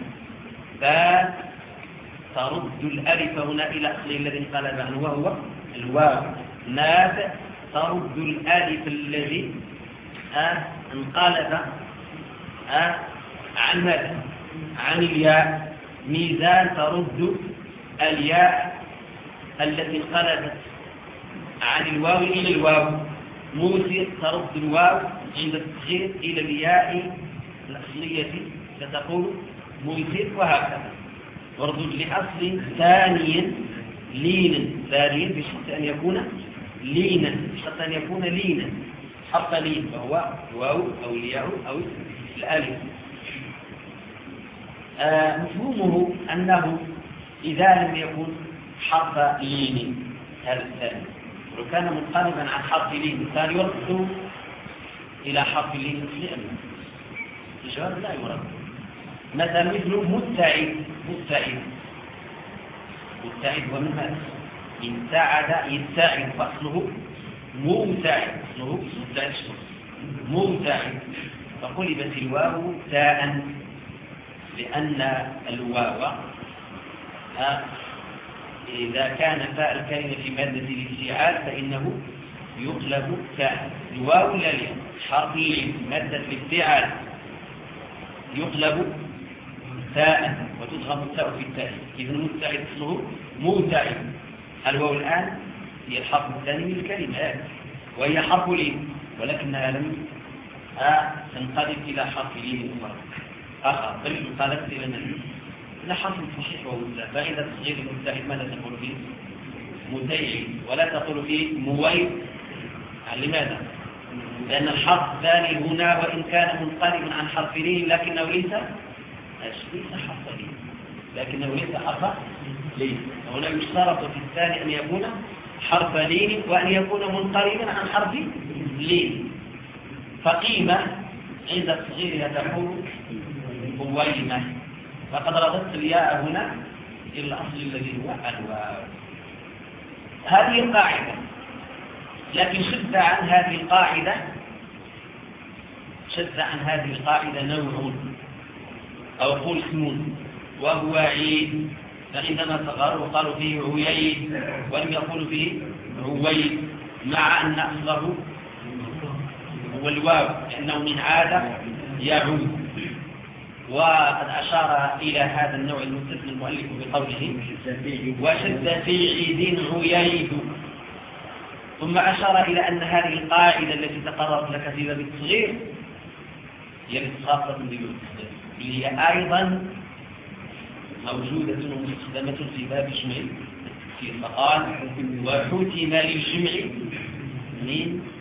فترد الألف هنا إلى أصله الذي انقلب عنه وهو الواو. نافع ترد الألف الذي آه انقلب آه عن ماذا؟ عن الياء. ميزان ترد الياء التي انقلبت عن الواو إلى الواو. موسر ترد الواو عند التصغير إلى الياء الأصلية فتقول موسر. وهكذا واردد لأصل ثاني لين ثاني بشرط أن يكون لينا بشرط أن يكون لينا حرف لين وهو واو أو الياء أو الألف. آه مفهومه أنه إذا لم يكن حرف لين هذا الثاني ولو كان منقلبا عن حرف لين الثاني يرد إلى حرف لين لأنه الجواب لا يرد. مثلا مثل متعب متعب متعب ومن هذا انتعد يتعب فأصله موتعب أصله متعب موتعب فقلبت الواو تاء لأن الواو إذا كان فاء الكلمة في مادة الافتعال فإنه يقلب تاء. الواو لا لين حرف لين مادة الافتعال يقلب تاء وتضغم التاء في التاء. إذن متعب أصله موتعب. الواو الآن هي الحرف الثاني من الكلمة وهي حرف لين ولكنها لم تنقلب إلى حرف لين آخر بل انقلبت إلى النبي إلى حرف صحيح وهو التاء. فإذا تصغير المتعب ماذا تقول فيه؟ متعب ولا تقول فيه مويب. لماذا؟ لأن الحرف الثاني هنا وإن كان منقلبا عن حرف لين لكنه ليس ليس حرف لين لكنه ليس حرف لين. هنا يشترط في الثاني أن يكون حرف لين وأن يكون منقلبا عن حرف لين. فقيمة عند الصغير تقول قويمة فقد رددت الياء هنا إلى الأصل الذي هو الواو. هذه القاعدة. لكن شد عن هذه القاعدة شد عن هذه القاعدة نوع أو قول اسم وهو عيد. فعندما صغروا وقالوا فيه عييد ولم يقولوا فيه عويد مع أن أصله هو الواو لأنه من عادة يعود. وقد أشار إلى هذا النوع المستثنى المؤلف بقوله وشد في عيد عييد. ثم أشار إلى أن هذه القاعدة التي تقررت لك في باب التصغير هي خاصة بالتصغير اللي هي أيضا موجودة ومستخدمة في باب الجمع في فقال وحتم للجمع من